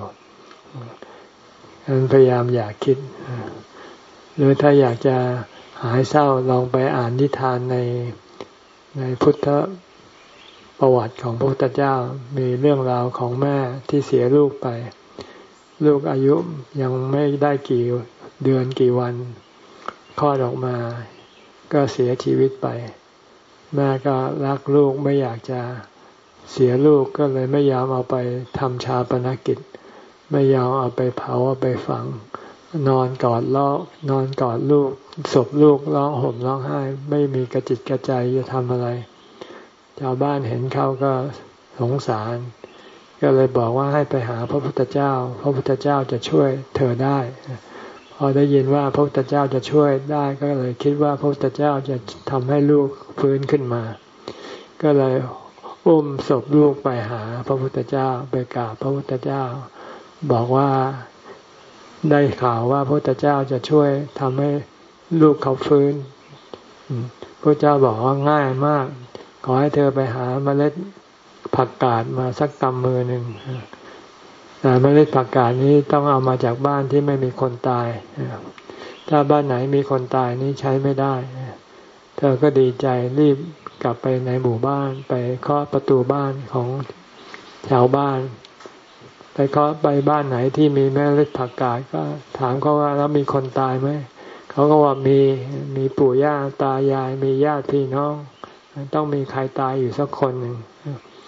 พยายามอย่าคิดหรือถ้าอยากจะหายเศร้าลองไปอ่านนิทานในในพุทธประวัติของพระพุทธเจ้ามีเรื่องราวของแม่ที่เสียลูกไปลูกอายุยังไม่ได้กี่เดือนกี่วันคลอดออกมาก็เสียชีวิตไปแม่ก็รักลูกไม่อยากจะเสียลูกก็เลยไม่ยอมเอาไปทำชาปนกิจไม่ยอมเอาไปเผาเอาไปฝังนอนกอดล้อนอนกอดลูกศพลูกร้องห่มร้องไห้ไม่มีกระจิตกระใจจะทำอะไรชาวบ้านเห็นเขาก็สงสารก็เลยบอกว่าให้ไปหาพระพุทธเจ้าพระพุทธเจ้าจะช่วยเธอได้พอได้ยินว่าพระพุทธเจ้าจะช่วยได้ก็เลยคิดว่าพระพุทธเจ้าจะทำให้ลูกฟื้นขึ้นมาก็เลยอุ้มศพลูกไปหาพระพุทธเจ้าไปกราบพระพุทธเจ้าบอกว่าได้ข่าวว่าพระพุทธเจ้าจะช่วยทำให้ลูกเขาฟื้นพระเจ้าบอกว่าง่ายมากขอให้เธอไปหาเมล็ดผักกาดมาสักกำมือหนึ่งแต่เมล็ดผักกาดนี้ต้องเอามาจากบ้านที่ไม่มีคนตายถ้าบ้านไหนมีคนตายนี้ใช้ไม่ได้เธอก็ดีใจรีบกลับไปในหมู่บ้านไปเคาะประตูบ้านของชาวบ้านไปเคาะไปบ้านไหนที่มีเมล็ดผักกาดก็ถามเขาว่าแล้วมีคนตายไหมเขาก็ว่ามีมีปู่ย่าตายายมีญาติพี่น้องต้องมีใครตายอยู่สักคนหนึ่ง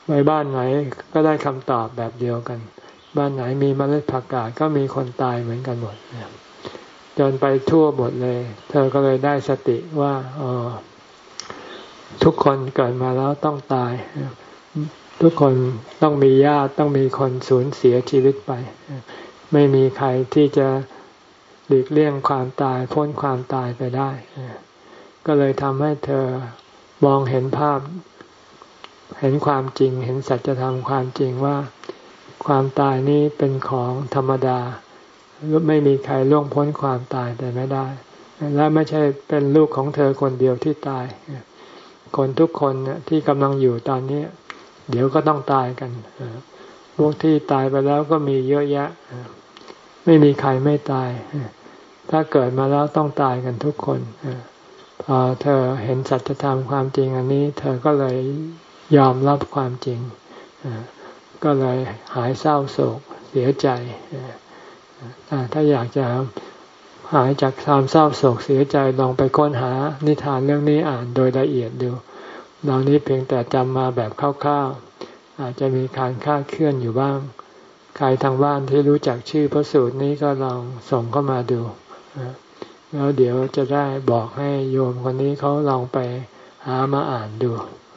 ไปบ้านไหนก็ได้คำตอบแบบเดียวกันบ้านไหนมีเมล็ดผักกาดก็มีคนตายเหมือนกันหมดจนไปทั่วหมดเลยเธอก็เลยได้สติว่าอ๋อทุกคนเกิดมาแล้วต้องตายทุกคนต้องมีญาติต้องมีคนสูญเสียชีวิตไปไม่มีใครที่จะหลีกเลี่ยงความตายพ้นความตายไปได้ก็เลยทำให้เธอมองเห็นภาพเห็นความจริงเห็นสัจธรรมความจริงว่าความตายนี้เป็นของธรรมดาไม่มีใครล่วงพ้นความตายไปไม่ได้และไม่ใช่เป็นลูกของเธอคนเดียวที่ตายคนทุกคนที่กำลังอยู่ตอนนี้เดี๋ยวก็ต้องตายกันพวกที่ตายไปแล้วก็มีเยอะแยะไม่มีใครไม่ตายถ้าเกิดมาแล้วต้องตายกันทุกคนพอเธอเห็นสัจธรรมความจริงอันนี้เธอก็เลยยอมรับความจริงก็เลยหายเศร้าโศกเสียใจถ้าอยากจะหายจากความเศร้าโศกเสียใจลองไปค้นหานิทานเรื่องนี้อ่านโดยละเอียดดูเรานี้เพียงแต่จำมาแบบคร่าวๆอาจจะมีการคลาดเคลื่อนอยู่บ้างใครทางบ้านที่รู้จักชื่อพระสูตรนี้ก็ลองส่งเข้ามาดูแล้วเดี๋ยวจะได้บอกให้โยมคนนี้เขาลองไปหามาอ่านดู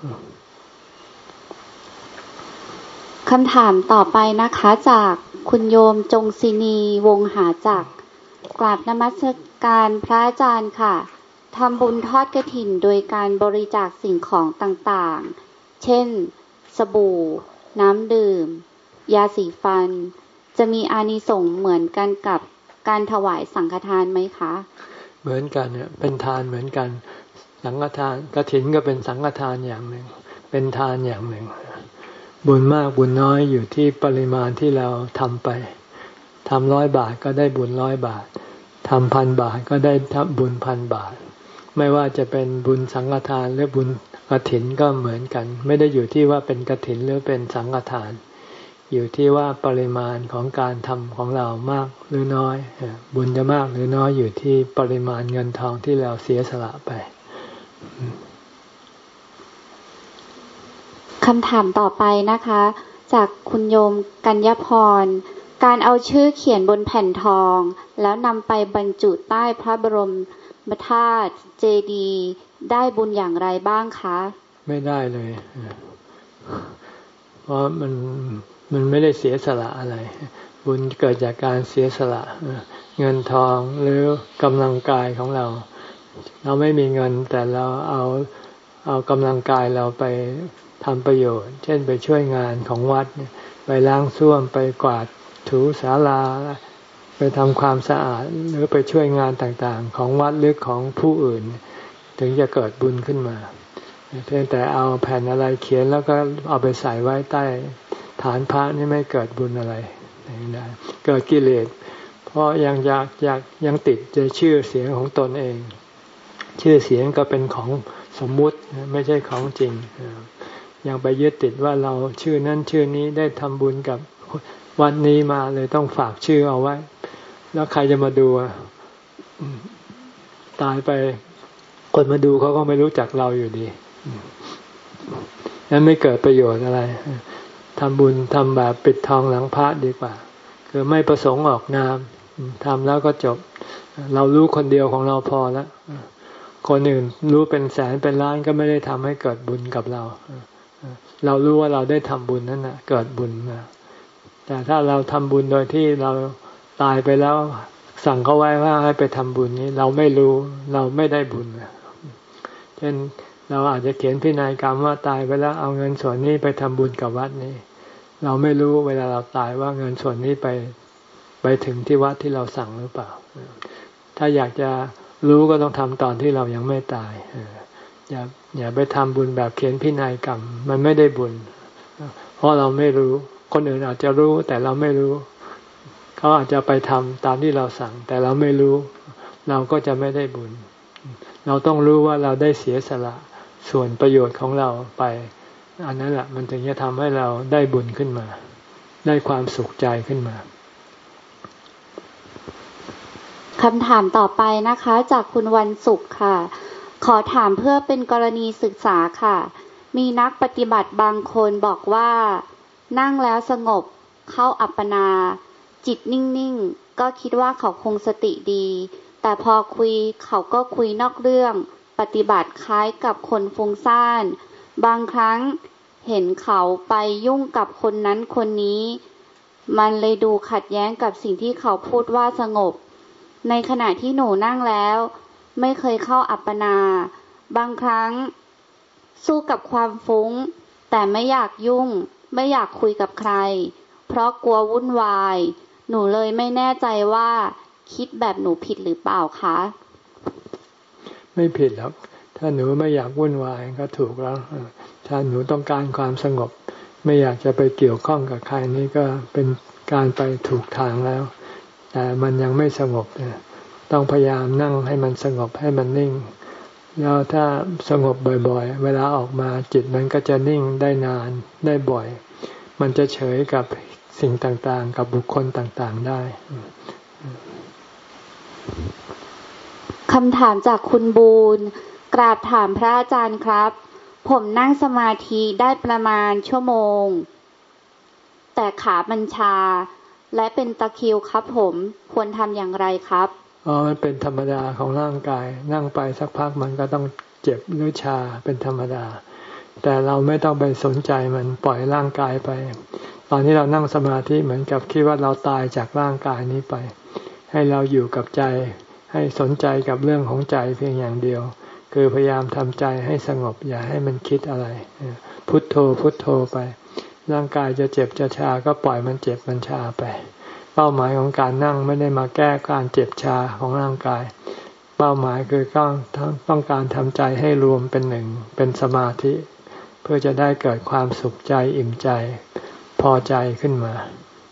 คำถามต่อไปนะคะจากคุณโยมจงศินีวงหาจักรกราบนมัสการพระอาจารย์ค่ะทำบุญทอดกฐินโดยการบริจาคสิ่งของต่างๆเช่นสบู่น้ำดื่มยาสีฟันจะมีอานิสงส์เหมือนกันกับการถวายสังฆทานไหมคะเหมือนกันเนี่ยเป็นทานเหมือนกันสังฆทานกฐินก็เป็นสังฆทานอย่างหนึ่งเป็นทานอย่างหนึ่งบุญมากบุญน้อยอยู่ที่ปริมาณที่เราทำไปทำร้อยบาทก็ได้บุญร้อยบาททำพันบาทก็ได้บุญพันบาทไม่ว่าจะเป็นบุญสังฆทานหรือบุญกฐินก็เหมือนกันไม่ได้อยู่ที่ว่าเป็นกฐินหรือเป็นสังฆทานอยู่ที่ว่าปริมาณของการทำของเรามากหรือน้อยบุญจะมากหรือน้อยอยู่ที่ปริมาณเงินทองที่เราเสียสละไปคำถามต่อไปนะคะจากคุณโยมกัญญาพรการเอาชื่อเขียนบนแผ่นทองแล้วนำไปบรรจุใต้พระบรมธาตุเจดีย์ได้บุญอย่างไรบ้างคะไม่ได้เลยเพราะมันมันไม่ได้เสียสละอะไรบุญเกิดจากการเสียสละเงินทองหรือกำลังกายของเราเราไม่มีเงินแต่เราเอาเอากำลังกายเราไปทำประโยชน์เช่นไปช่วยงานของวัดไปล้างส้วมไปกวาดถูศาลาไปทำความสะอาดหรือไปช่วยงานต่างๆของวัดหรือของผู้อื่นถึงจะเกิดบุญขึ้นมาเพียงแต่เอาแผ่นอะไรเขียนแล้วก็เอาไปใส่ไว้ใต้ฐานพระนี่ไม่เกิดบุญอะไรได้เกิดกิเลสเพราะยังอยากอยากยังติดใจชื่อเสียงของตนเองชื่อเสียงก็เป็นของสมมุติไม่ใช่ของจริงยังไปยึดติดว่าเราชื่อนั้นชื่อนี้ได้ทำบุญกับวัดนี้มาเลยต้องฝากชื่อเอาไว้แล้วใครจะมาดูตายไปคนมาดูเขาก็ไม่รู้จักเราอยู่ดีนั้นไม่เกิดประโยชน์อะไรทำบุญทำแบบปิดทองหลังพระดีกว่าคือไม่ประสงค์ออกนามทำแล้วก็จบเรารู้คนเดียวของเราพอแล้วคนอื่นรู้เป็นแสนเป็นล้านก็ไม่ได้ทำให้เกิดบุญกับเราเรารู้ว่าเราได้ทำบุญนั่นน่ะเกิดบุญมาแต่ถ้าเราทำบุญโดยที่เราตายไปแล้วสั่งเขาไว้ว่าให้ไปทำบุญนี้เราไม่รู้เราไม่ได้บุญเช่นเราอาจจะเขียนพินัยกรรมว่าตายไปแล้วเอาเงินส่วนนี้ไปทำบุญกับวัดนี้เราไม่รู้เวลาเราตายว่าเงินส่วนนี้ไปไปถึงที่วัดที่เราสั่งหรือเปล่าถ้าอยากจะรู้ก็ต้องทำตอนที่เรายังไม่ตายอย่าอย่าไปทำบุญแบบเขียนพินัยกรรมมันไม่ได้บุญเพราะเราไม่รู้คนอื่นอาจจะรู้แต่เราไม่รู้เขาอาจจะไปทำตามที่เราสั่งแต่เราไม่รู้เราก็จะไม่ได้บุญเราต้องรู้ว่าเราได้เสียสละส่วนประโยชน์ของเราไปอันนั้นแหละมันถึงจะทำให้เราได้บุญขึ้นมาได้ความสุขใจขึ้นมาคำถามต่อไปนะคะจากคุณวันศุกร์ค่ะขอถามเพื่อเป็นกรณีศึกษาค่ะมีนักปฏิบัติบางคนบอกว่านั่งแล้วสงบเข้าอัปปนาจิตนิ่งๆก็คิดว่าเขาคงสติดีแต่พอคุยเขาก็คุยนอกเรื่องปฏิบัติคล้ายกับคนฟุ้งซ่านบางครั้งเห็นเขาไปยุ่งกับคนนั้นคนนี้มันเลยดูขัดแย้งกับสิ่งที่เขาพูดว่าสงบในขณะที่หนูนั่งแล้วไม่เคยเข้าอัปปนาบางครั้งสู้กับความฟุ้งแต่ไม่อยากยุ่งไม่อยากคุยกับใครเพราะกลัววุ่นวายหนูเลยไม่แน่ใจว่าคิดแบบหนูผิดหรือเปล่าคะไม่ผิดหรอกถ้าหนูไม่อยากวุ่นวายก็ถูกแล้วถ้าหนูต้องการความสงบไม่อยากจะไปเกี่ยวข้องกับใครนี่ก็เป็นการไปถูกทางแล้วแต่มันยังไม่สงบต้องพยายามนั่งให้มันสงบให้มันนิ่งแล้วถ้าสงบบ่อยๆเวลาออกมาจิตมันก็จะนิ่งได้นานได้บ่อยมันจะเฉยกับสิ่งต่างๆกับบุคคลต่างๆได้คำถามจากคุณบูรณ์กราบถามพระอาจารย์ครับผมนั่งสมาธิได้ประมาณชั่วโมงแต่ขามันชาและเป็นตะคริวครับผมควรทำอย่างไรครับอ๋อมันเป็นธรรมดาของร่างกายนั่งไปสักพักมันก็ต้องเจ็บหรือชาเป็นธรรมดาแต่เราไม่ต้องไปสนใจมันปล่อยร่างกายไปตอนที่เรานั่งสมาธิเหมือนกับคิดว่าเราตายจากร่างกายนี้ไปให้เราอยู่กับใจให้สนใจกับเรื่องของใจเพียงอย่างเดียวคือพยายามทำใจให้สงบอย่าให้มันคิดอะไรพุทโธพุทโธไปร่างกายจะเจ็บจะชาก็ปล่อยมันเจ็บมันชาไปเป้าหมายของการนั่งไม่ได้มาแก้การเจ็บชาของร่างกายเป้าหมายคือต้องต้องการทำใจให้รวมเป็นหนึ่งเป็นสมาธิเพื่อจะได้เกิดความสุขใจอิ่มใจพอใจขึ้นมา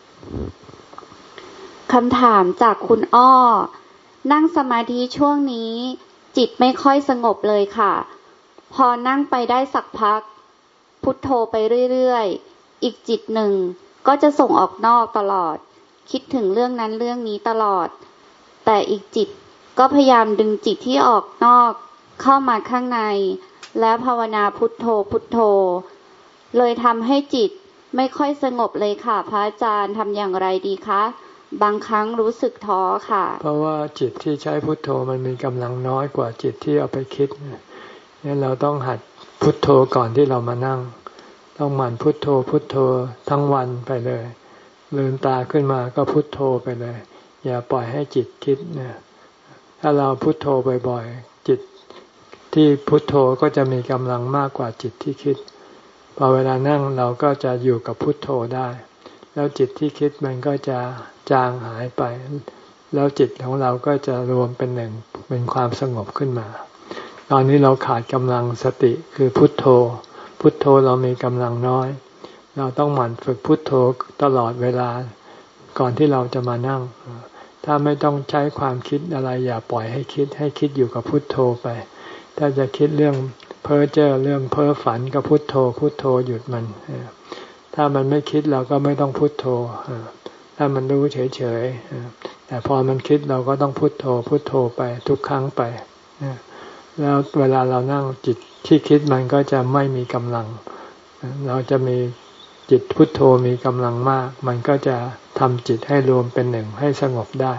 คำถามจากคุณอ้อนั่งสมาธิช่วงนี้จิตไม่ค่อยสงบเลยค่ะพอนั่งไปได้สักพักพุทโธไปเรื่อยๆอีกจิตหนึ่งก็จะส่งออกนอกตลอดคิดถึงเรื่องนั้นเรื่องนี้ตลอดแต่อีกจิตก็พยายามดึงจิตที่ออกนอกเข้ามาข้างในแล้วภาวนาพุทโธพุทโธเลยทำให้จิตไม่ค่อยสงบเลยค่ะพระอาจารย์ทำอย่างไรดีคะบางครั้งรู้สึกท้อค่ะเพราะว่าจิตที่ใช้พุทโธมันมีกำลังน้อยกว่าจิตที่เอาไปคิดงั้นเราต้องหัดพุทโธก่อนที่เรามานั่งต้องหมั่นพุทโธพุทโธทั้งวันไปเลยลืมตาขึ้นมาก็พุทโธไปเลยอย่าปล่อยให้จิตคิดนะถ้าเราพุทโธบ่อยๆจิตที่พุทโธก็จะมีกำลังมากกว่าจิตที่คิดพอเวลานั่งเราก็จะอยู่กับพุทโธได้แล้วจิตที่คิดมันก็จะจางหายไปแล้วจิตของเราก็จะรวมเป็นหนึ่งเป็นความสงบขึ้นมาตอนนี้เราขาดกำลังสติคือพุทโธพุทโธเรามีกำลังน้อยเราต้องหมั่นฝึกพุทโธตลอดเวลาก่อนที่เราจะมานั่งถ้าไม่ต้องใช้ความคิดอะไรอย่าปล่อยให้คิดให้คิดอยู่กับพุทโธไปถ้าจะคิดเรื่องเพ้อเจ้อเรื่องเพ้อฝันก็พุทโธพุทโธหยุดมันถ้ามันไม่คิดเราก็ไม่ต้องพุทโธถ้ามันรู้เฉยๆแต่พอมันคิดเราก็ต้องพุทโธพุทโธไปทุกครั้งไปแล้วเวลาเรานั่งจิตที่คิดมันก็จะไม่มีกำลังเราจะมีจิตพุทโธมีกำลังมากมันก็จะทำจิตให้รวมเป็นหนึ่งให้สงบได้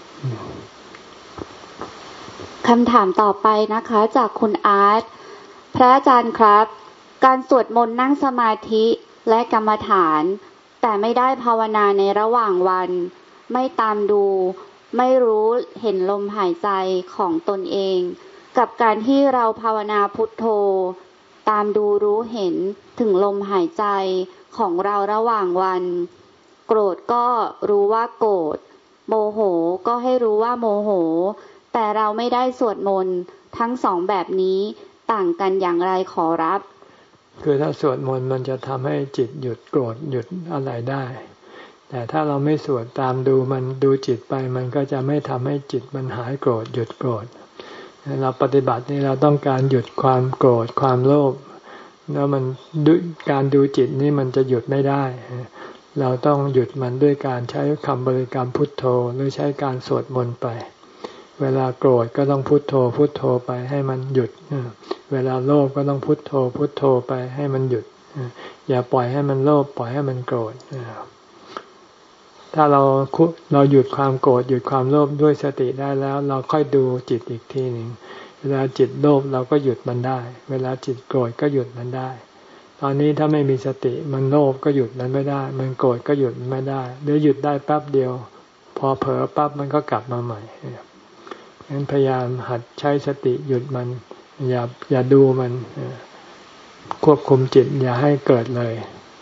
คำถามต่อไปนะคะจากคุณอาร์ตพระอาจารย์ครับการสวดมนต์นั่งสมาธิและกรรมฐานแต่ไม่ได้ภาวนาในระหว่างวันไม่ตามดูไม่รู้เห็นลมหายใจของตนเองกับการที่เราภาวนาพุทโธตามดูรู้เห็นถึงลมหายใจของเราระหว่างวันโกรธก็รู้ว่าโกรธโมโหก็ให้รู้ว่าโมโหแต่เราไม่ได้สวดมนต์ทั้งสองแบบนี้ต่างกันอย่างไรขอรับคือถ้าสวดมนต์มันจะทำให้จิตหยุดโกรธหยุดอะไรได้แต่ถ้าเราไม่สวดตามดูมันดูจิตไปมันก็จะไม่ทำให้จิตมันหายโกรธหยุดโกรธเราปฏิบัตินี่เราต้องการหยุดความโกรธความโลภแล้วมันการดูจิตนี่มันจะหยุดไม่ได้เราต้องหยุดมันด้วยการใช้คำบริกรรมพุทโธหรือใช้การสวดมนต์ไปเวลาโกรธก็ต้องพุทโธพุทโธไปให้มันหยุดเวเวลาโลภก็ต้องพุทโธพุทโธไปให้มันหยุดอย่าปล่อยให้มันโลภปล่อยให้มันโกรธถ้าเราเราหยุดความโกรธหยุดความโลภด้วยสติได้แล้วเราค่อยดูจิตอีกทีหนึ่งเวลาจิตโลภเราก็หยุดมันได้เวลาจิตโกรธก็หยุดมันได้ตอนนี้ถ้าไม่มีสติมันโลภก็หยุดมันไม่ได้มันโกรธก็หยุดมันไม่ได้หรือหยุดได้แป๊บเดียวพอเผลอปั๊บมันก็กลับมาใหม่งั้นพยายามหัดใช้สติหยุดมันอย่าอย่าดูมันควบคุมจิตอย่าให้เกิดเลย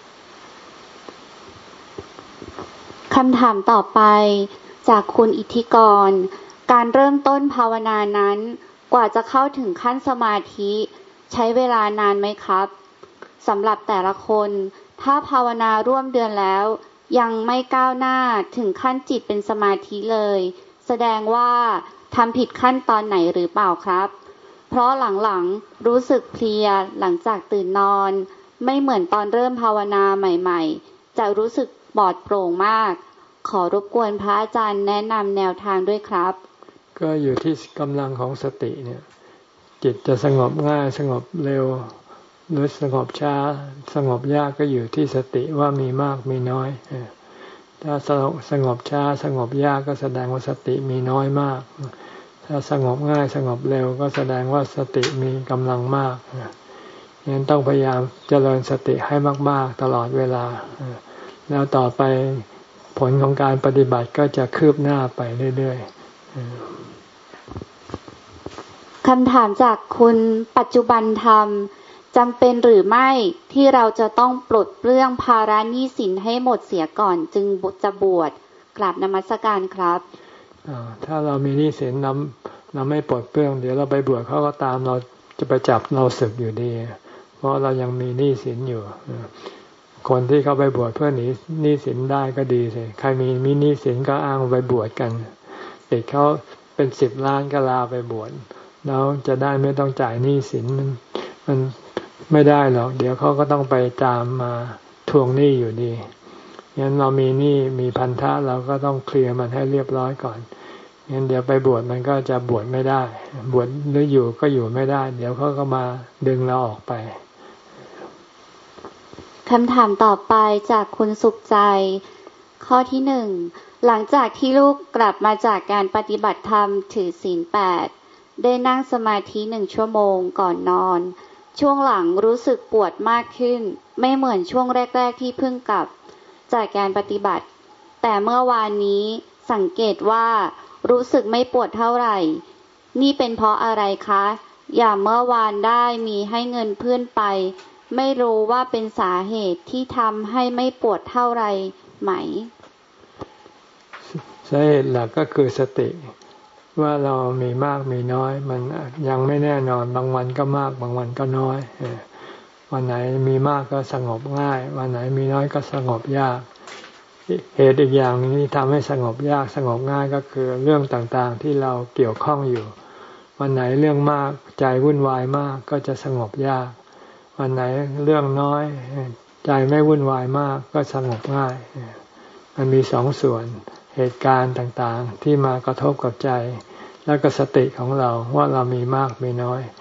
คำถามต่อไปจากคุณอิทธิกรการเริ่มต้นภาวนานั้นกว่าจะเข้าถึงขั้นสมาธิใช้เวลานานไหมครับสำหรับแต่ละคนถ้าภาวนาร่วมเดือนแล้วยังไม่ก้าวหน้าถึงขั้นจิตเป็นสมาธิเลยแสดงว่าทำผิดขั้นตอนไหนหรือเปล่าครับเพราะหลังๆรู้สึกเพลียหลังจากตื่นนอนไม่เหมือนตอนเริ่มภาวนาใหม่ๆจะรู้สึกปลอดโปร่งมากขอรบกวนพระอาจารย์แนะนำแนวทางด้วยครับก็อยู่ที่กำลังของสติเนี่ยจิตจะสงบง่ายสงบเร็วหรือสงบช้าสงบยากก็อยู่ที่สติว่ามีมากมีน้อยถ้าสงบช้าสงบยากก็แสดงว่าสติมีน้อยมากถ้าสงบง่ายสงบเร็วก็แสดงว่าสติมีกำลังมากงั้นต้องพยายามเจริญสติให้มากๆตลอดเวลาแล้วต่อไปผลของการปฏิบัติก็จะคืบหน้าไปเรื่อยๆคำถามจากคุณปัจจุบันธรรมจำเป็นหรือไม่ที่เราจะต้องปลดเปลื้องภาระหนี้สินให้หมดเสียก่อนจึงจะบวชกราบนมัสการครับถ้าเรามีหนี้สินเราเราไม่ปลดเปลื้องเดี๋ยวเราไปบวชเขาก็ตามเราจะไปจับเราสึกอยู่ดีเพราะเรายังมีหนี้สินอยู่คนที่เขาไปบวชเพื่อหนีหนี้สินได้ก็ดีสิใครมีมีหนี้สินก็อ้างไปบวชกันติดเขาเป็นสิบล้านก็ลาไปบวชแล้วจะได้ไม่ต้องจ่ายหนี้สินมันมันไม่ได้หรอกเดี๋ยวเขาก็ต้องไปตามมาทวงหนี้อยู่ดีงั้นเรามีหนี้มีพันธะเราก็ต้องเคลียร์มันให้เรียบร้อยก่อนงั้นเดี๋ยวไปบวชมันก็จะบวชไม่ได้บวชหรืออยู่ก็อยู่ไม่ได้เดี๋ยวเขาก็มาดึงเราออกไปคำถามต่อไปจากคุณสุขใจข้อที่หนึ่งหลังจากที่ลูกกลับมาจากการปฏิบัติธรรมถือศีลแปดได้นั่งสมาธิหนึ่งชั่วโมงก่อนนอนช่วงหลังรู้สึกปวดมากขึ้นไม่เหมือนช่วงแรกๆที่เพิ่งกลับจากการปฏิบัติแต่เมื่อวานนี้สังเกตว่ารู้สึกไม่ปวดเท่าไหร่นี่เป็นเพราะอะไรคะอย่างเมื่อวานได้มีให้เงินเพื่อนไปไม่รู้ว่าเป็นสาเหตุที่ทำให้ไม่ปวดเท่าไรไหมสาเหตุหลักก็คือสติว่าเรามีมากมีน้อยมันยังไม่แน่นอนบางวันก็มากบางวันก็น้อยวันไหนมีมากก็สงบง่ายวันไหนมีน้อยก็สงบยากเหตุอีกอย่างนึงที่ทำให้สงบยากสงบง่ายก็คือเรื่องต่างๆที่เราเกี่ยวข้องอยู่วันไหนเรื่องมากใจวุ่นวายมากก็จะสงบยากวันไหนเรื่องน้อยใจไม่วุ่นวายมากก็สงบง่ายมันมีสองส่วนเหตุการณ์ต่างๆที่มากระทบกับใจแล้วก็สติของเราว่าเรามีมากมีน้อย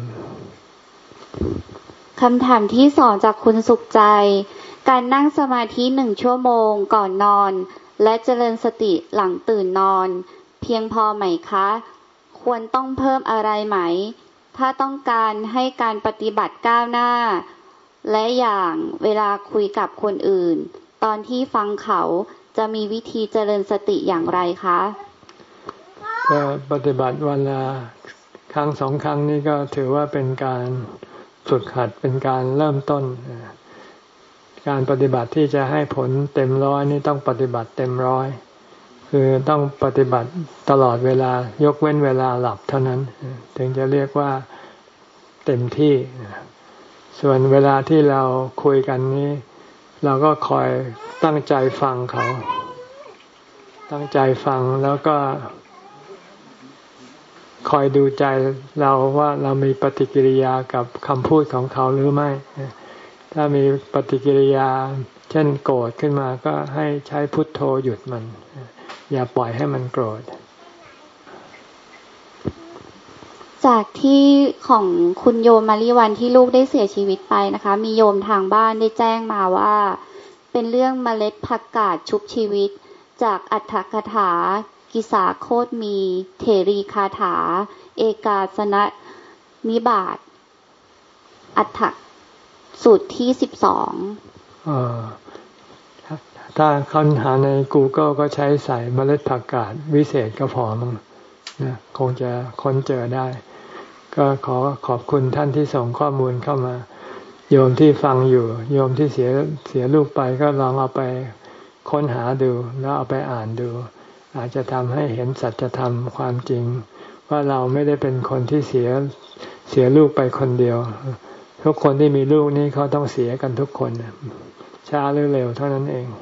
คำถามที่สองจากคุณสุขใจการนั่งสมาธิหนึ่งชั่วโมงก่อนนอนและเจริญสติหลังตื่นนอนเพียงพอไหมคะควรต้องเพิ่มอะไรไหมถ้าต้องการให้การปฏิบัติก้าวหน้าและอย่างเวลาคุยกับคนอื่นตอนที่ฟังเขาจะมีวิธีเจริญสติอย่างไรคะก็ปฏิบัติวันละครั้งสองครั้งนี้ก็ถือว่าเป็นการฝึกหัดเป็นการเริ่มต้นการปฏิบัติที่จะให้ผลเต็มร้อยนี่ต้องปฏิบัติเต็มร้อยคือต้องปฏิบัติตลอดเวลายกเว้นเวลาหลับเท่านั้นถึงจะเรียกว่าเต็มที่ส่วนเวลาที่เราคุยกันนี้เราก็คอยตั้งใจฟังเขาตั้งใจฟังแล้วก็คอยดูใจเราว่าเรามีปฏิกิริยากับคำพูดของเขาหรือไม่ถ้ามีปฏิกิริยาเช่นโกรธขึ้นมาก็ให้ใช้พุทโธหยุดมันอย่าปล่อยให้มันโกรธจากที่ของคุณโยมมาริวันที่ลูกได้เสียชีวิตไปนะคะมีโยมทางบ้านได้แจ้งมาว่าเป็นเรื่องเมล็ดผักกาดชุบชีวิตจากอัฏฐกถากิสาโคตมีเถรีคาถาเอกาสนะนิบาตอัฏฐสูตรที่สิบสองถ้าค้นหาใน Google ก็ใช้ใส่เมล็ดผักกาดวิเศษก็พอมั้งนะคงจะค้นเจอได้ก็ขอขอบคุณท่านที่ส่งข้อมูลเข้ามาโยมที่ฟังอยู่โยมที่เสียเสียลูกไปก็ลองเอาไปค้นหาดูแล้วเอาไปอ่านดูอาจจะทำให้เห็นสัจธรรมความจริงว่าเราไม่ได้เป็นคนที่เสียเสียลูกไปคนเดียวทุกคนที่มีลูกนี้เขาต้องเสียกันทุกคนช้าหรือเร็วเท่านั้นเอง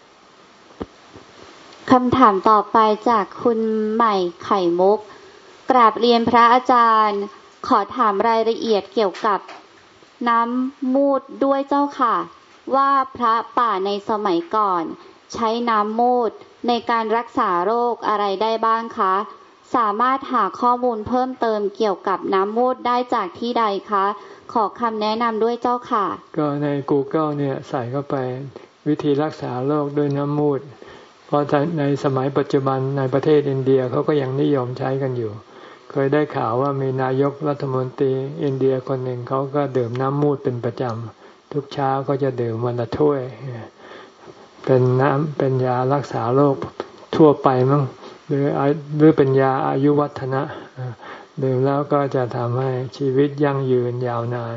คำถามต่อไปจากคุณใหม่ไข่มุกกราบเรียนพระอาจารย์ขอถามรายละเอียดเกี่ยวกับน้ำมูดด้วยเจ้าค่ะว่าพระป่าในสมัยก่อนใช้น้ำมูดในการรักษาโรคอะไรได้บ้างคะสามารถหาข้อมูลเพิ่มเติมเกี่ยวกับน้ำมูดได้จากที่ใดคะขอคำแนะนำด้วยเจ้าค่ะก็ใน Google เนี่ยใส่เข้าไปวิธีรักษาโรคด้วยน้ำมูดเพราะในสมัยปัจจุบันในประเทศอินเดียเขาก็ยังนิยมใช้กันอยู่เคยได้ข่าวว่ามีนายกรัฐมนตรีอินเดียคนหนึ่งเขาก็ดื่มน้ำมูดเป็นประจำทุกเช้าก็จะดื่มวันละถ้วยเป็นน้ำเป็นยารักษาโรคทั่วไปมั้งหรือหรือเป็นยาอายุวัฒนะดื่มแล้วก็จะทำให้ชีวิตยั่งยืนยาวนาน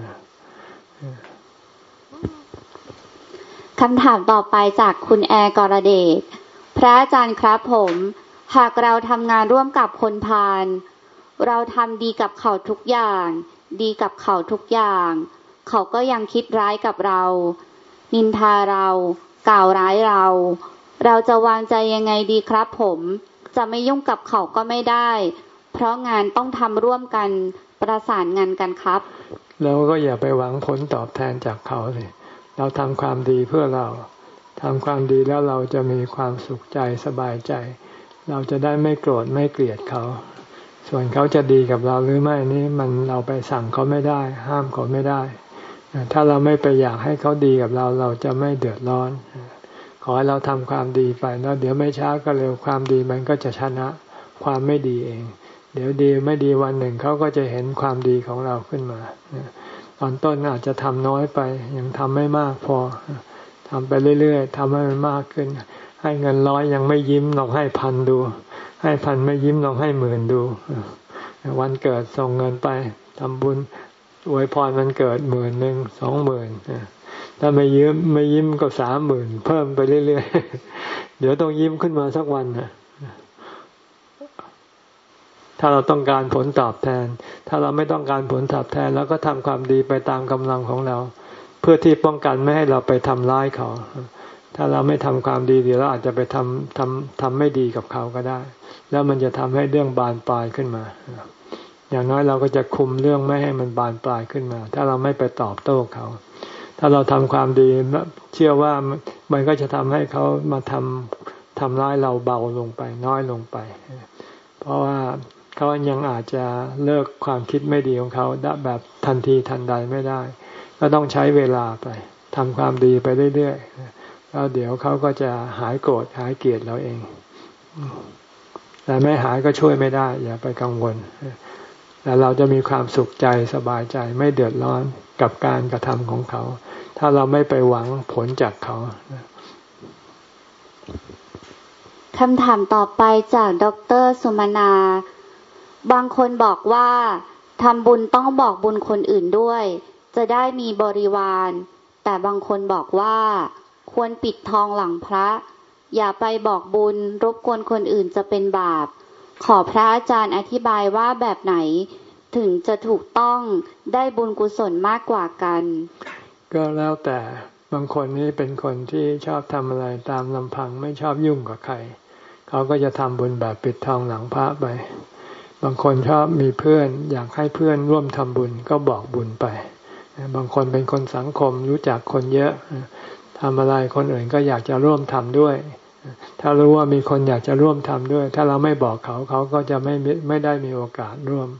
คำถามต่อไปจากคุณแอร์กรเดชพระอาจารย์ครับผมหากเราทำงานร่วมกับคนพาลเราทำดีกับเขาทุกอย่างดีกับเขาทุกอย่างเขาก็ยังคิดร้ายกับเรานินทาเรากล่าวร้ายเราเราจะวางใจยังไงดีครับผมจะไม่ยุ่งกับเขาก็ไม่ได้เพราะงานต้องทำร่วมกันประสานงานกันครับเราก็อย่าไปหวังผลตอบแทนจากเขาเลยเราทำความดีเพื่อเราทำความดีแล้วเราจะมีความสุขใจสบายใจเราจะได้ไม่โกรธไม่เกลียดเขาส่วนเขาจะดีกับเราหรือไม่นี่มันเราไปสั่งเขาไม่ได้ห้ามเขาไม่ได้ถ้าเราไม่ไปอยากให้เขาดีกับเราเราจะไม่เดือดร้อนขอให้เราทำความดีไปแล้วเดี๋ยวไม่ช้าก็เร็วความดีมันก็จะชนะความไม่ดีเองเดี๋ยวดีไม่ดีวันหนึ่งเขาก็จะเห็นความดีของเราขึ้นมาตอนต้นอาจจะทำน้อยไปยังทำไม่มากพอทำไปเรื่อยๆทำให้มันมากขึ้นให้เงินร้อยยังไม่ยิ้มลองให้พันดูให้พันไม่ยิ้มลองให้หมื่นดูวันเกิดส่งเงินไปทำบุญอวยพรวันเกิดหมื่นหนึ่งสองหมื่นถ้าไม่ยิ้มไม่ยิ้มก็สามหมื่นเพิ่มไปเรื่อยๆเดี๋ยวต้องยิ้มขึ้นมาสักวันนะถ้าเราต้องการผลตอบแทนถ้าเราไม่ต้องการผลตอบแทนแล้วก็ทำความดีไปตามกำลังของเราเพื่อที่ป้องกันไม่ให้เราไปทำร้ายเขาถ้าเราไม่ทำความดีเดี๋ยวเราอาจจะไปทำทำทำไม่ดีกับเขาก็ได้แล้วมันจะทำให้เรื่องบานปลายขึ้นมาอย่างน้อยเราก็จะคุมเรื่องไม่ให้มันบานปลายขึ้นมาถ้าเราไม่ไปตอบโต้เขาถ้าเราทำความดีเชื่อว่ามันก็จะทำให้เขามาทำทำร้ายเราเบาลงไปน้อยลงไปเพราะว่าเขายังอาจจะเลิกความคิดไม่ดีของเขาแบบทันทีทันใดไม่ได้ก็ต้องใช้เวลาไปทำความดีไปเรื่อยๆแล้วเดี๋ยวเขาก็จะหายโกรธหายเกลียดเราเองแต่ไม่หายก็ช่วยไม่ได้อย่าไปกังวลแต่เราจะมีความสุขใจสบายใจไม่เดือดร้อนกับการกระทำของเขาถ้าเราไม่ไปหวังผลจากเขาคำถามต่อไปจากดร.สุมนาบางคนบอกว่าทำบุญต้องบอกบุญคนอื่นด้วยจะได้มีบริวารแต่บางคนบอกว่าควรปิดทองหลังพระอย่าไปบอกบุญรบกวนคนอื่นจะเป็นบาปขอพระอาจารย์อธิบายว่าแบบไหนถึงจะถูกต้องได้บุญกุศลมากกว่ากันก็แล้วแต่บางคนนี้เป็นคนที่ชอบทำอะไรตามลำพังไม่ชอบยุ่งกับใครเขาก็จะทำบุญแบบปิดทองหลังพระไปบางคนชอบมีเพื่อนอยากให้เพื่อนร่วมทำบุญก็บอกบุญไปบางคนเป็นคนสังคมรู้จักคนเยอะทำอะไรคนอื่นก็อยากจะร่วมทำด้วยถ้ารู้ว่ามีคนอยากจะร่วมทำด้วยถ้าเราไม่บอกเขาเขาก็จะไม่ไม่ได้มีโอกาสร่วม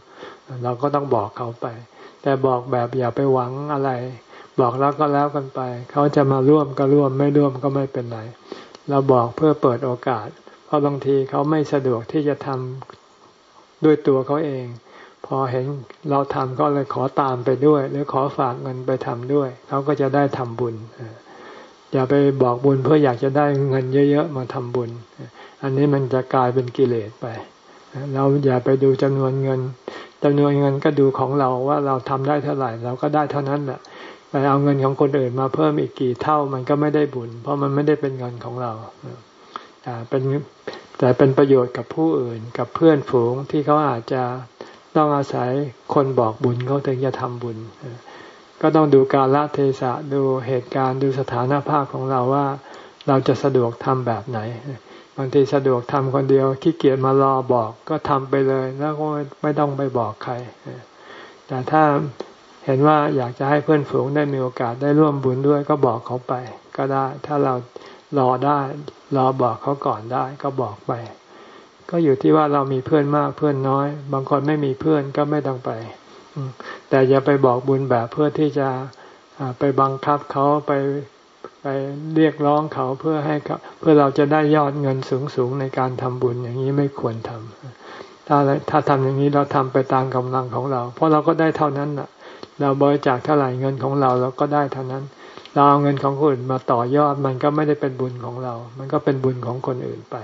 เราก็ต้องบอกเขาไปแต่บอกแบบอย่าไปหวังอะไรบอกแล้วก็แล้วกันไปเขาจะมาร่วมก็ร่วมไม่ร่วมก็ไม่เป็นไรเราบอกเพื่อเปิดโอกาสเพราะบางทีเขาไม่สะดวกที่จะทำด้วยตัวเขาเองพอเห็นเราทำก็เลยขอตามไปด้วยหรือขอฝากเงินไปทำด้วยเขาก็จะได้ทำบุญอย่าไปบอกบุญเพื่ออยากจะได้เงินเยอะๆมาทำบุญอันนี้มันจะกลายเป็นกิเลสไปเราอย่าไปดูจำนวนเงินจำนวนเงินก็ดูของเราว่าเราทำได้เท่าไหร่เราก็ได้เท่านั้นแหละไปเอาเงินของคนอื่นมาเพิ่มอีกกี่เท่ามันก็ไม่ได้บุญเพราะมันไม่ได้เป็นเงินของเราแต่เป็นแต่เป็นประโยชน์กับผู้อื่นกับเพื่อนฝูงที่เขาอาจจะต้องอาศัยคนบอกบุญเขาถึงจะทำบุญก็ต้องดูกาลเทศะดูเหตุการณ์ดูสถานภาพของเราว่าเราจะสะดวกทำแบบไหนบางทีสะดวกทำคนเดียวขี้เกียจมารอบอกก็ทำไปเลยแล้วก็ไม่ต้องไปบอกใครแต่ถ้าเห็นว่าอยากจะให้เพื่อนฝูงได้มีโอกาสได้ร่วมบุญด้วยก็บอกเขาไปก็ได้ถ้าเรารอได้รอบอกเขาก่อนได้ก็บอกไปก็อยู่ที่ว่าเรามีเพื่อนมากเพื่อนน้อยบางคนไม่มีเพื่อนก็ไม่ต้องไปแต่อย่าไปบอกบุญแบบเพื่อที่จะไปบังคับเขาไปไปเรียกร้องเขาเพื่อให้เพื่อเราจะได้ยอดเงินสูงๆในการทำบุญอย่างนี้ไม่ควรทำถ้าถ้าทำอย่างนี้เราทำไปตามกำลังของเราเพราะเราก็ได้เท่านั้นน่ะเราบริจาคเท่าไหร่เงินของเราเราก็ได้เท่านั้นเราเอาเงินของคนอื่นมาต่อยอดมันก็ไม่ได้เป็นบุญของเรามันก็เป็นบุญของคนอื่นไป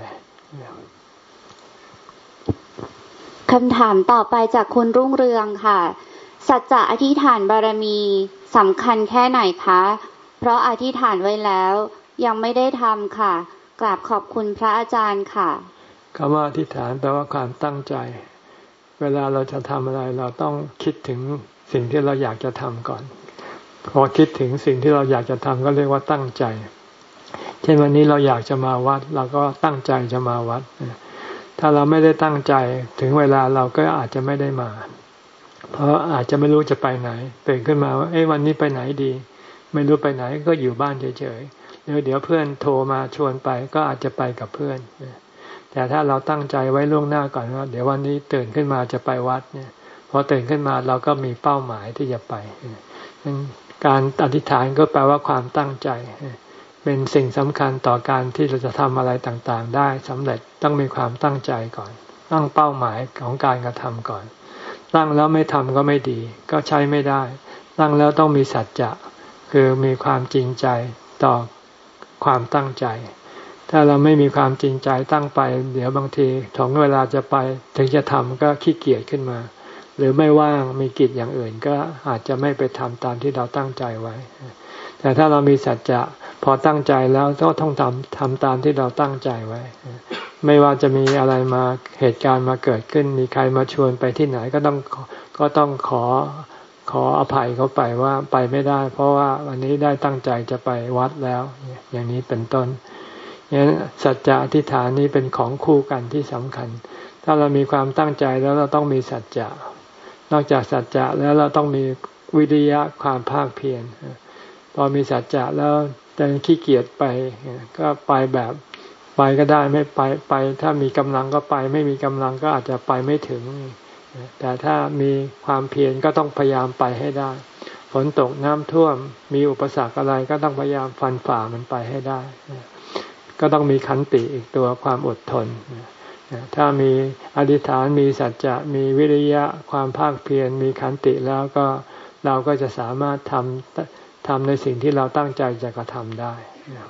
คำถามต่อไปจากคุณรุ่งเรืองค่ะสัจจะอธิษฐานบารมีสำคัญแค่ไหนคะเพราะอธิษฐานไว้แล้วยังไม่ได้ทำค่ะกราบขอบคุณพระอาจารย์ค่ะคำว่าอธิษฐานแปลว่าความตั้งใจเวลาเราจะทำอะไรเราต้องคิดถึงสิ่งที่เราอยากจะทำก่อนพอคิดถึงสิ่งที่เราอยากจะทำก็เรียกว่าตั้งใจเช่นวันนี้เราอยากจะมาวัดเราก็ตั้งใจจะมาวัดถ้าเราไม่ได้ตั้งใจถึงเวลาเราก็อาจจะไม่ได้มาเพราะอาจจะไม่รู้จะไปไหนตื่นขึ้นมาว่าเอ๊ะวันนี้ไปไหนดีไม่รู้ไปไหนก็อยู่บ้านเฉยๆเดี๋ยวเดี๋ยวเพื่อนโทรมาชวนไปก็อาจจะไปกับเพื่อนแต่ถ้าเราตั้งใจไว้ล่วงหน้าก่อนว่าเดี๋ยววันนี้ตื่นขึ้นมาจะไปวัดเนี่ยพอตื่นขึ้นมาเราก็มีเป้าหมายที่จะไปการอธิษฐานก็แปลว่าความตั้งใจเป็นสิ่งสำคัญต่อการที่เราจะทำอะไรต่างๆได้สำเร็จต้องมีความตั้งใจก่อนตั้งเป้าหมายของการกระทำก่อนตั้งแล้วไม่ทำก็ไม่ดีก็ใช้ไม่ได้ตั้งแล้วต้องมีสัจจะคือมีความจริงใจต่อความตั้งใจถ้าเราไม่มีความจริงใจตั้งไปเดี๋ยวบางทีถึงเวลาจะไปถึงจะทำก็ขี้เกียจขึ้นมาหรือไม่ว่างมีกิจอย่างอื่นก็อาจจะไม่ไปทำตามที่เราตั้งใจไว้แต่ถ้าเรามีสัจจะพอตั้งใจแล้วก็ต้องทำทำตามที่เราตั้งใจไว้ไม่ว่าจะมีอะไรมาเหตุการณ์มาเกิดขึ้นมีใครมาชวนไปที่ไหนก็ต้องก็ต้องขอขออภัยเขาไปว่าไปไม่ได้เพราะว่าวันนี้ได้ตั้งใจจะไปวัดแล้วอย่างนี้เป็นต้นอย่างนั้นสัจจะอธิษฐานนี้เป็นของคู่กันที่สำคัญถ้าเรามีความตั้งใจแล้วเราต้องมีสัจจะนอกจากสัจจะแล้วเราต้องมีวิริยะความภาคเพียรพอมีสัจจะแล้วแต่ขี้เกียจไปก็ไปแบบไปก็ได้ไม่ไปไปถ้ามีกำลังก็ไปไม่มีกำลังก็อาจจะไปไม่ถึงแต่ถ้ามีความเพียรก็ต้องพยายามไปให้ได้ฝนตกน้ำท่วมมีอุปสรรคอะไรก็ต้องพยายามฟันฝ่ามันไปให้ได้ก็ต้องมีขันติอีกตัวความอดทนถ้ามีอธิษฐานมีสัจจะมีวิริยะความภาคเพียรมีขันติแล้วก็เราก็จะสามารถทำทำในสิ่งที่เราตั้งใจจะกระทำได้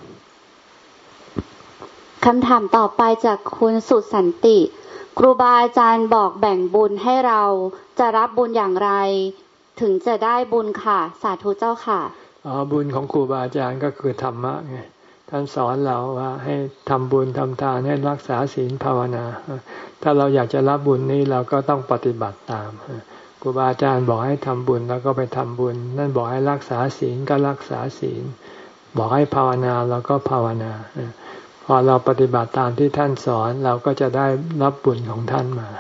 คำถามต่อไปจากคุณสุสันติครูบาอาจารย์บอกแบ่งบุญให้เราจะรับบุญอย่างไรถึงจะได้บุญค่ะสาธุเจ้าค่ะอ๋อบุญของครูบาอาจารย์ก็คือธรรมะไงท่านสอนเราว่าให้ทำบุญทำทานให้รักษาศีลภาวนาถ้าเราอยากจะรับบุญนี้เราก็ต้องปฏิบัติตามครูบาอาจารย์บอกให้ทำบุญแล้วก็ไปทำบุญนั่นบอกให้รักษาศีลก็รักษาศีลบอกให้ภาวนาเราก็ภาวนาพอเราปฏิบัติตามที่ท่านสอนเราก็จะได้รับบุญของท่านมา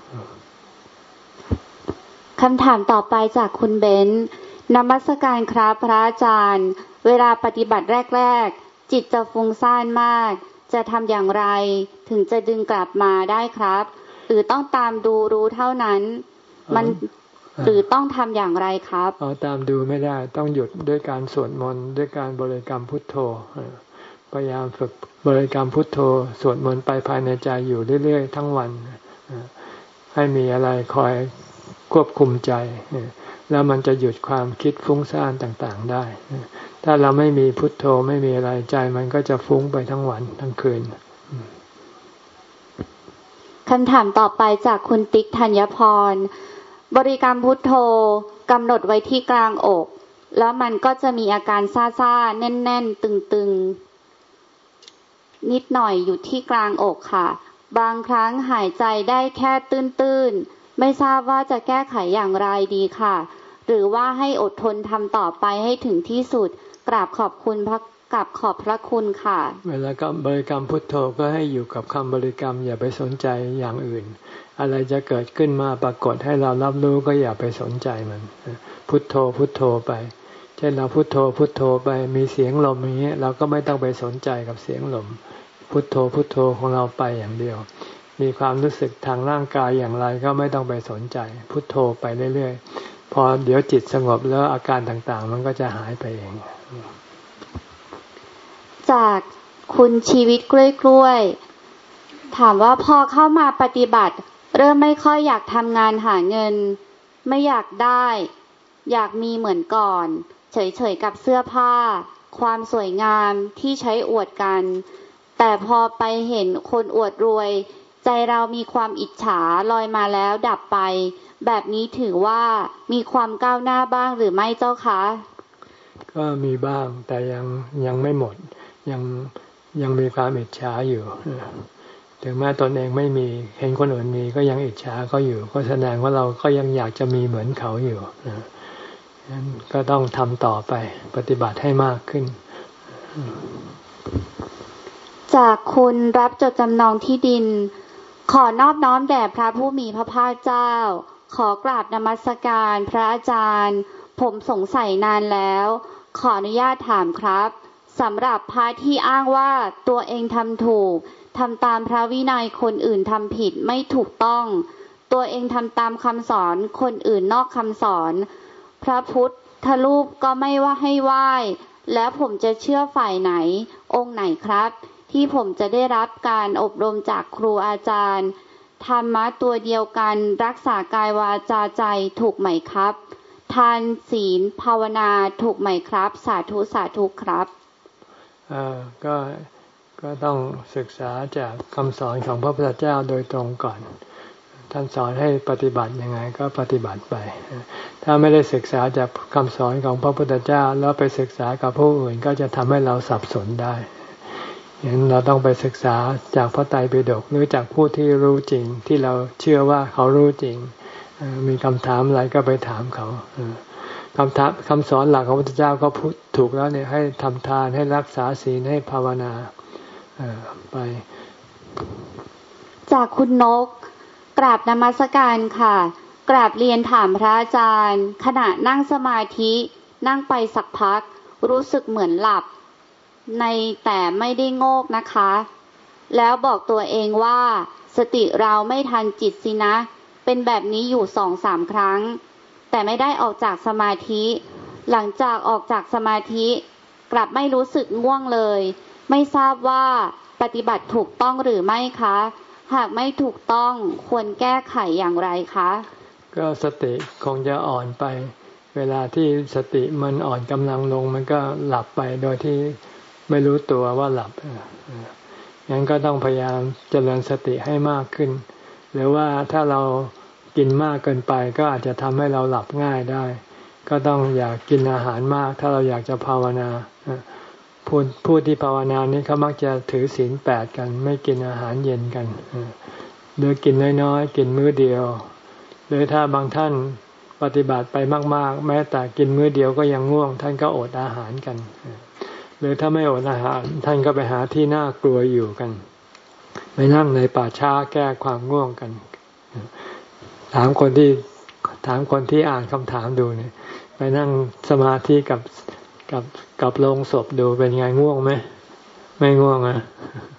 คำถามต่อไปจากคุณเบนซ์นมัสการครับพระอาจารย์เวลาปฏิบัติแรกๆจิตจะฟุ้งซ่านมากจะทำอย่างไรถึงจะดึงกลับมาได้ครับหรือต้องตามดูรู้เท่านั้นมันหรือต้องทำอย่างไรครับเอาตามดูไม่ได้ต้องหยุดด้วยการสวดมนต์ด้วยการบริกรรมพุทโธพยายามฝึกบริกรรมพุทโธสวดมนต์ไปภายในใจอยู่เรื่อยๆทั้งวันให้มีอะไรคอยควบคุมใจแล้วมันจะหยุดความคิดฟุ้งซ่านต่างๆได้ถ้าเราไม่มีพุทโธไม่มีอะไรใจมันก็จะฟุ้งไปทั้งวันทั้งคืนคำถามต่อไปจากคุณติ๊กธัญพรบริกรรมพุทโธกำหนดไว้ที่กลางอกแล้วมันก็จะมีอาการซ่าๆแน่นๆตึงๆนิดหน่อยอยู่ที่กลางอกค่ะบางครั้งหายใจได้แค่ตื้นๆไม่ทราบว่าจะแก้ไขอย่างไรดีค่ะหรือว่าให้อดทนทำต่อไปให้ถึงที่สุดกราบขอบคุณพระกราบขอบพระคุณค่ะเวลาก็บริกรรมพุทโธก็ให้อยู่กับคำบริกรรมอย่าไปสนใจอย่างอื่นอะไรจะเกิดขึ้นมาปรากฏให้เรารับรู้ก็อย่าไปสนใจมันพุทโธพุทโธไปเช่นเราพุทโธพุทโธไปมีเสียงลมอย่างนี้เราก็ไม่ต้องไปสนใจกับเสียงลมพุทโธพุทโธของเราไปอย่างเดียวมีความรู้สึกทางร่างกายอย่างไรก็ไม่ต้องไปสนใจพุทโธไปเรื่อยๆพอเดี๋ยวจิตสงบแล้วอาการต่างๆมันก็จะหายไปเองจากคุณชีวิตกล้วยๆถามว่าพอเข้ามาปฏิบัติเริ่มไม่ค่อยอยากทำงานหาเงินไม่อยากได้อยากมีเหมือนก่อนเฉยๆกับเสื้อผ้าความสวยงามที่ใช้อวดกันแต่พอไปเห็นคนอวดรวยใจเรามีความอิจฉาลอยมาแล้วดับไปแบบนี้ถือว่ามีความก้าวหน้าบ้างหรือไม่เจ้าคะก็มีบ้างแต่ยังยังไม่หมดยังยังมีความอิจฉาอยู่ถึงแม้ตนเองไม่มีเห็นคนอื่นมีก็ยังอิจฉาเขาอยู่ก็แสดงว่าเราก็ยังอยากจะมีเหมือนเขาอยู่ก็ต้องทำต่อไปปฏิบัติให้มากขึ้นจากคุณรับจดจำนองที่ดินขอนอบน้อมแด่พระผู้มีพระภาคเจ้าขอกราบนมัสการพระอาจารย์ผมสงสัยนานแล้วขออนุญาตถามครับสำหรับพระที่อ้างว่าตัวเองทำถูกทำตามพระวินัยคนอื่นทำผิดไม่ถูกต้องตัวเองทำตามคำสอนคนอื่นนอกคำสอนพระพุทธรูปก็ไม่ว่าให้ไหว้แล้วผมจะเชื่อฝ่ายไหนองค์ไหนครับที่ผมจะได้รับการอบรมจากครูอาจารย์ธรรมะตัวเดียวกันรักษากายวาจาใจถูกไหมครับทานศีลภาวนาถูกไหมครับสาธุสาธุครับอ่าก็ก็ต้องศึกษาจากคำสอนของพระพุทธเจ้าโดยตรงก่อนท่านสอนให้ปฏิบัติยังไงก็ปฏิบัติไปถ้าไม่ได้ศึกษาจากคำสอนของพระพุทธเจ้าแล้วไปศึกษากับผู้อื่นก็จะทำให้เราสับสนได้อย่างนั้นเราต้องไปศึกษาจากพระไตรปิฎกหรือจากผู้ที่รู้จริงที่เราเชื่อว่าเขารู้จริงมีคำถามอะไรก็ไปถามเขาคำถามคำสอนหลักของพระพุทธเจ้าก็พูดถูกแล้วเนี่ยให้ทำทานให้รักษาศีลให้ภาวนาไปจากคุณนกกราบนมัสการค่ะกราบเรียนถามพระอาจารย์ขณะนั่งสมาธินั่งไปสักพักรู้สึกเหมือนหลับในแต่ไม่ได้โงกนะคะแล้วบอกตัวเองว่าสติเราไม่ทันจิตสินะเป็นแบบนี้อยู่สองสามครั้งแต่ไม่ได้ออกจากสมาธิหลังจากออกจากสมาธิกลับไม่รู้สึกง่วงเลยไม่ทราบว่าปฏิบัติถูกต้องหรือไม่คะหากไม่ถูกต้องควรแก้ไขอย่างไรคะก็สติคงจะอ่อนไปเวลาที่สติมันอ่อนกำลังลงมันก็หลับไปโดยที่ไม่รู้ตัวว่าหลับงั้นก็ต้องพยายามเจริญสติให้มากขึ้นหรือว่าถ้าเรากินมากเกินไปก็อาจจะทำให้เราหลับง่ายได้ก็ต้องอย่ากินอาหารมากถ้าเราอยากจะภาวนาผู้ผู้ที่ภาวนานี้เขามักจะถือศีลแปดกันไม่กินอาหารเย็นกันหรือกินน้อยๆกินมื้อเดียวหรือถ้าบางท่านปฏิบัติไปมากๆแม้แต่กินมื้อเดียวก็ยังง่วงท่านก็อดอาหารกันหรือถ้าไม่อดอาหารท่านก็ไปหาที่น่ากลัวอยู่กันไปนั่งในป่าช้าแก้ความง่วงกันถามคนที่ถามคนที่อ่านคำถามดูเนี่ยไปนั่งสมาธิกับกับกับโลงศพดูเป็นไงง่วงไหมไม่ง่วงอ่ะ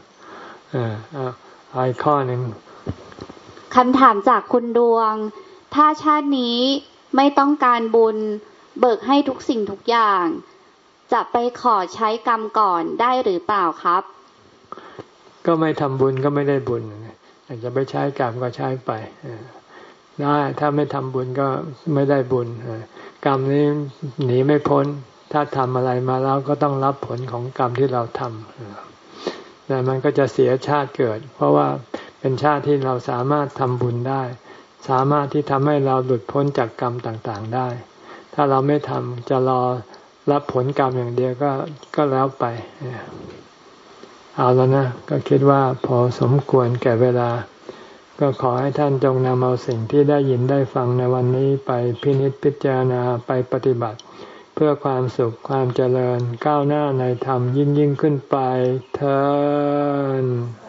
อ่าอ่าอีกข้อหนึ่งคำถามจากคุณดวงถ้าชาตินี้ไม่ต้องการบุญเบิกให้ทุกสิ่งทุกอย่างจะไปขอใช้กรรมก่อนได้หรือเปล่าครับก็ไม่ทำบุญก็ไม่ได้บุญอยากจะไปใช้กรรมก็ใช้ไปได้ถ้าไม่ทำบุญก็ไม่ได้บุญกรรมนี้หนีไม่พ้นถ้าทำอะไรมาแล้วก็ต้องรับผลของกรรมที่เราทำแต่มันก็จะเสียชาติเกิดเพราะว่าเป็นชาติที่เราสามารถทำบุญได้สามารถที่ทำให้เราหลุดพ้นจากกรรมต่างๆได้ถ้าเราไม่ทำจะรอรับผลกรรมอย่างเดียวก็ก็แล้วไปเอาแล้วนะก็คิดว่าพอสมควรแก่เวลาก็ขอให้ท่านจงนำเอาสิ่งที่ได้ยินได้ฟังในวันนี้ไปพินิจพิจารณาไปปฏิบัติเพื่อความสุขความเจริญก้าวหน้าในธรรมยิ่งยิ่งขึ้นไปเทอญ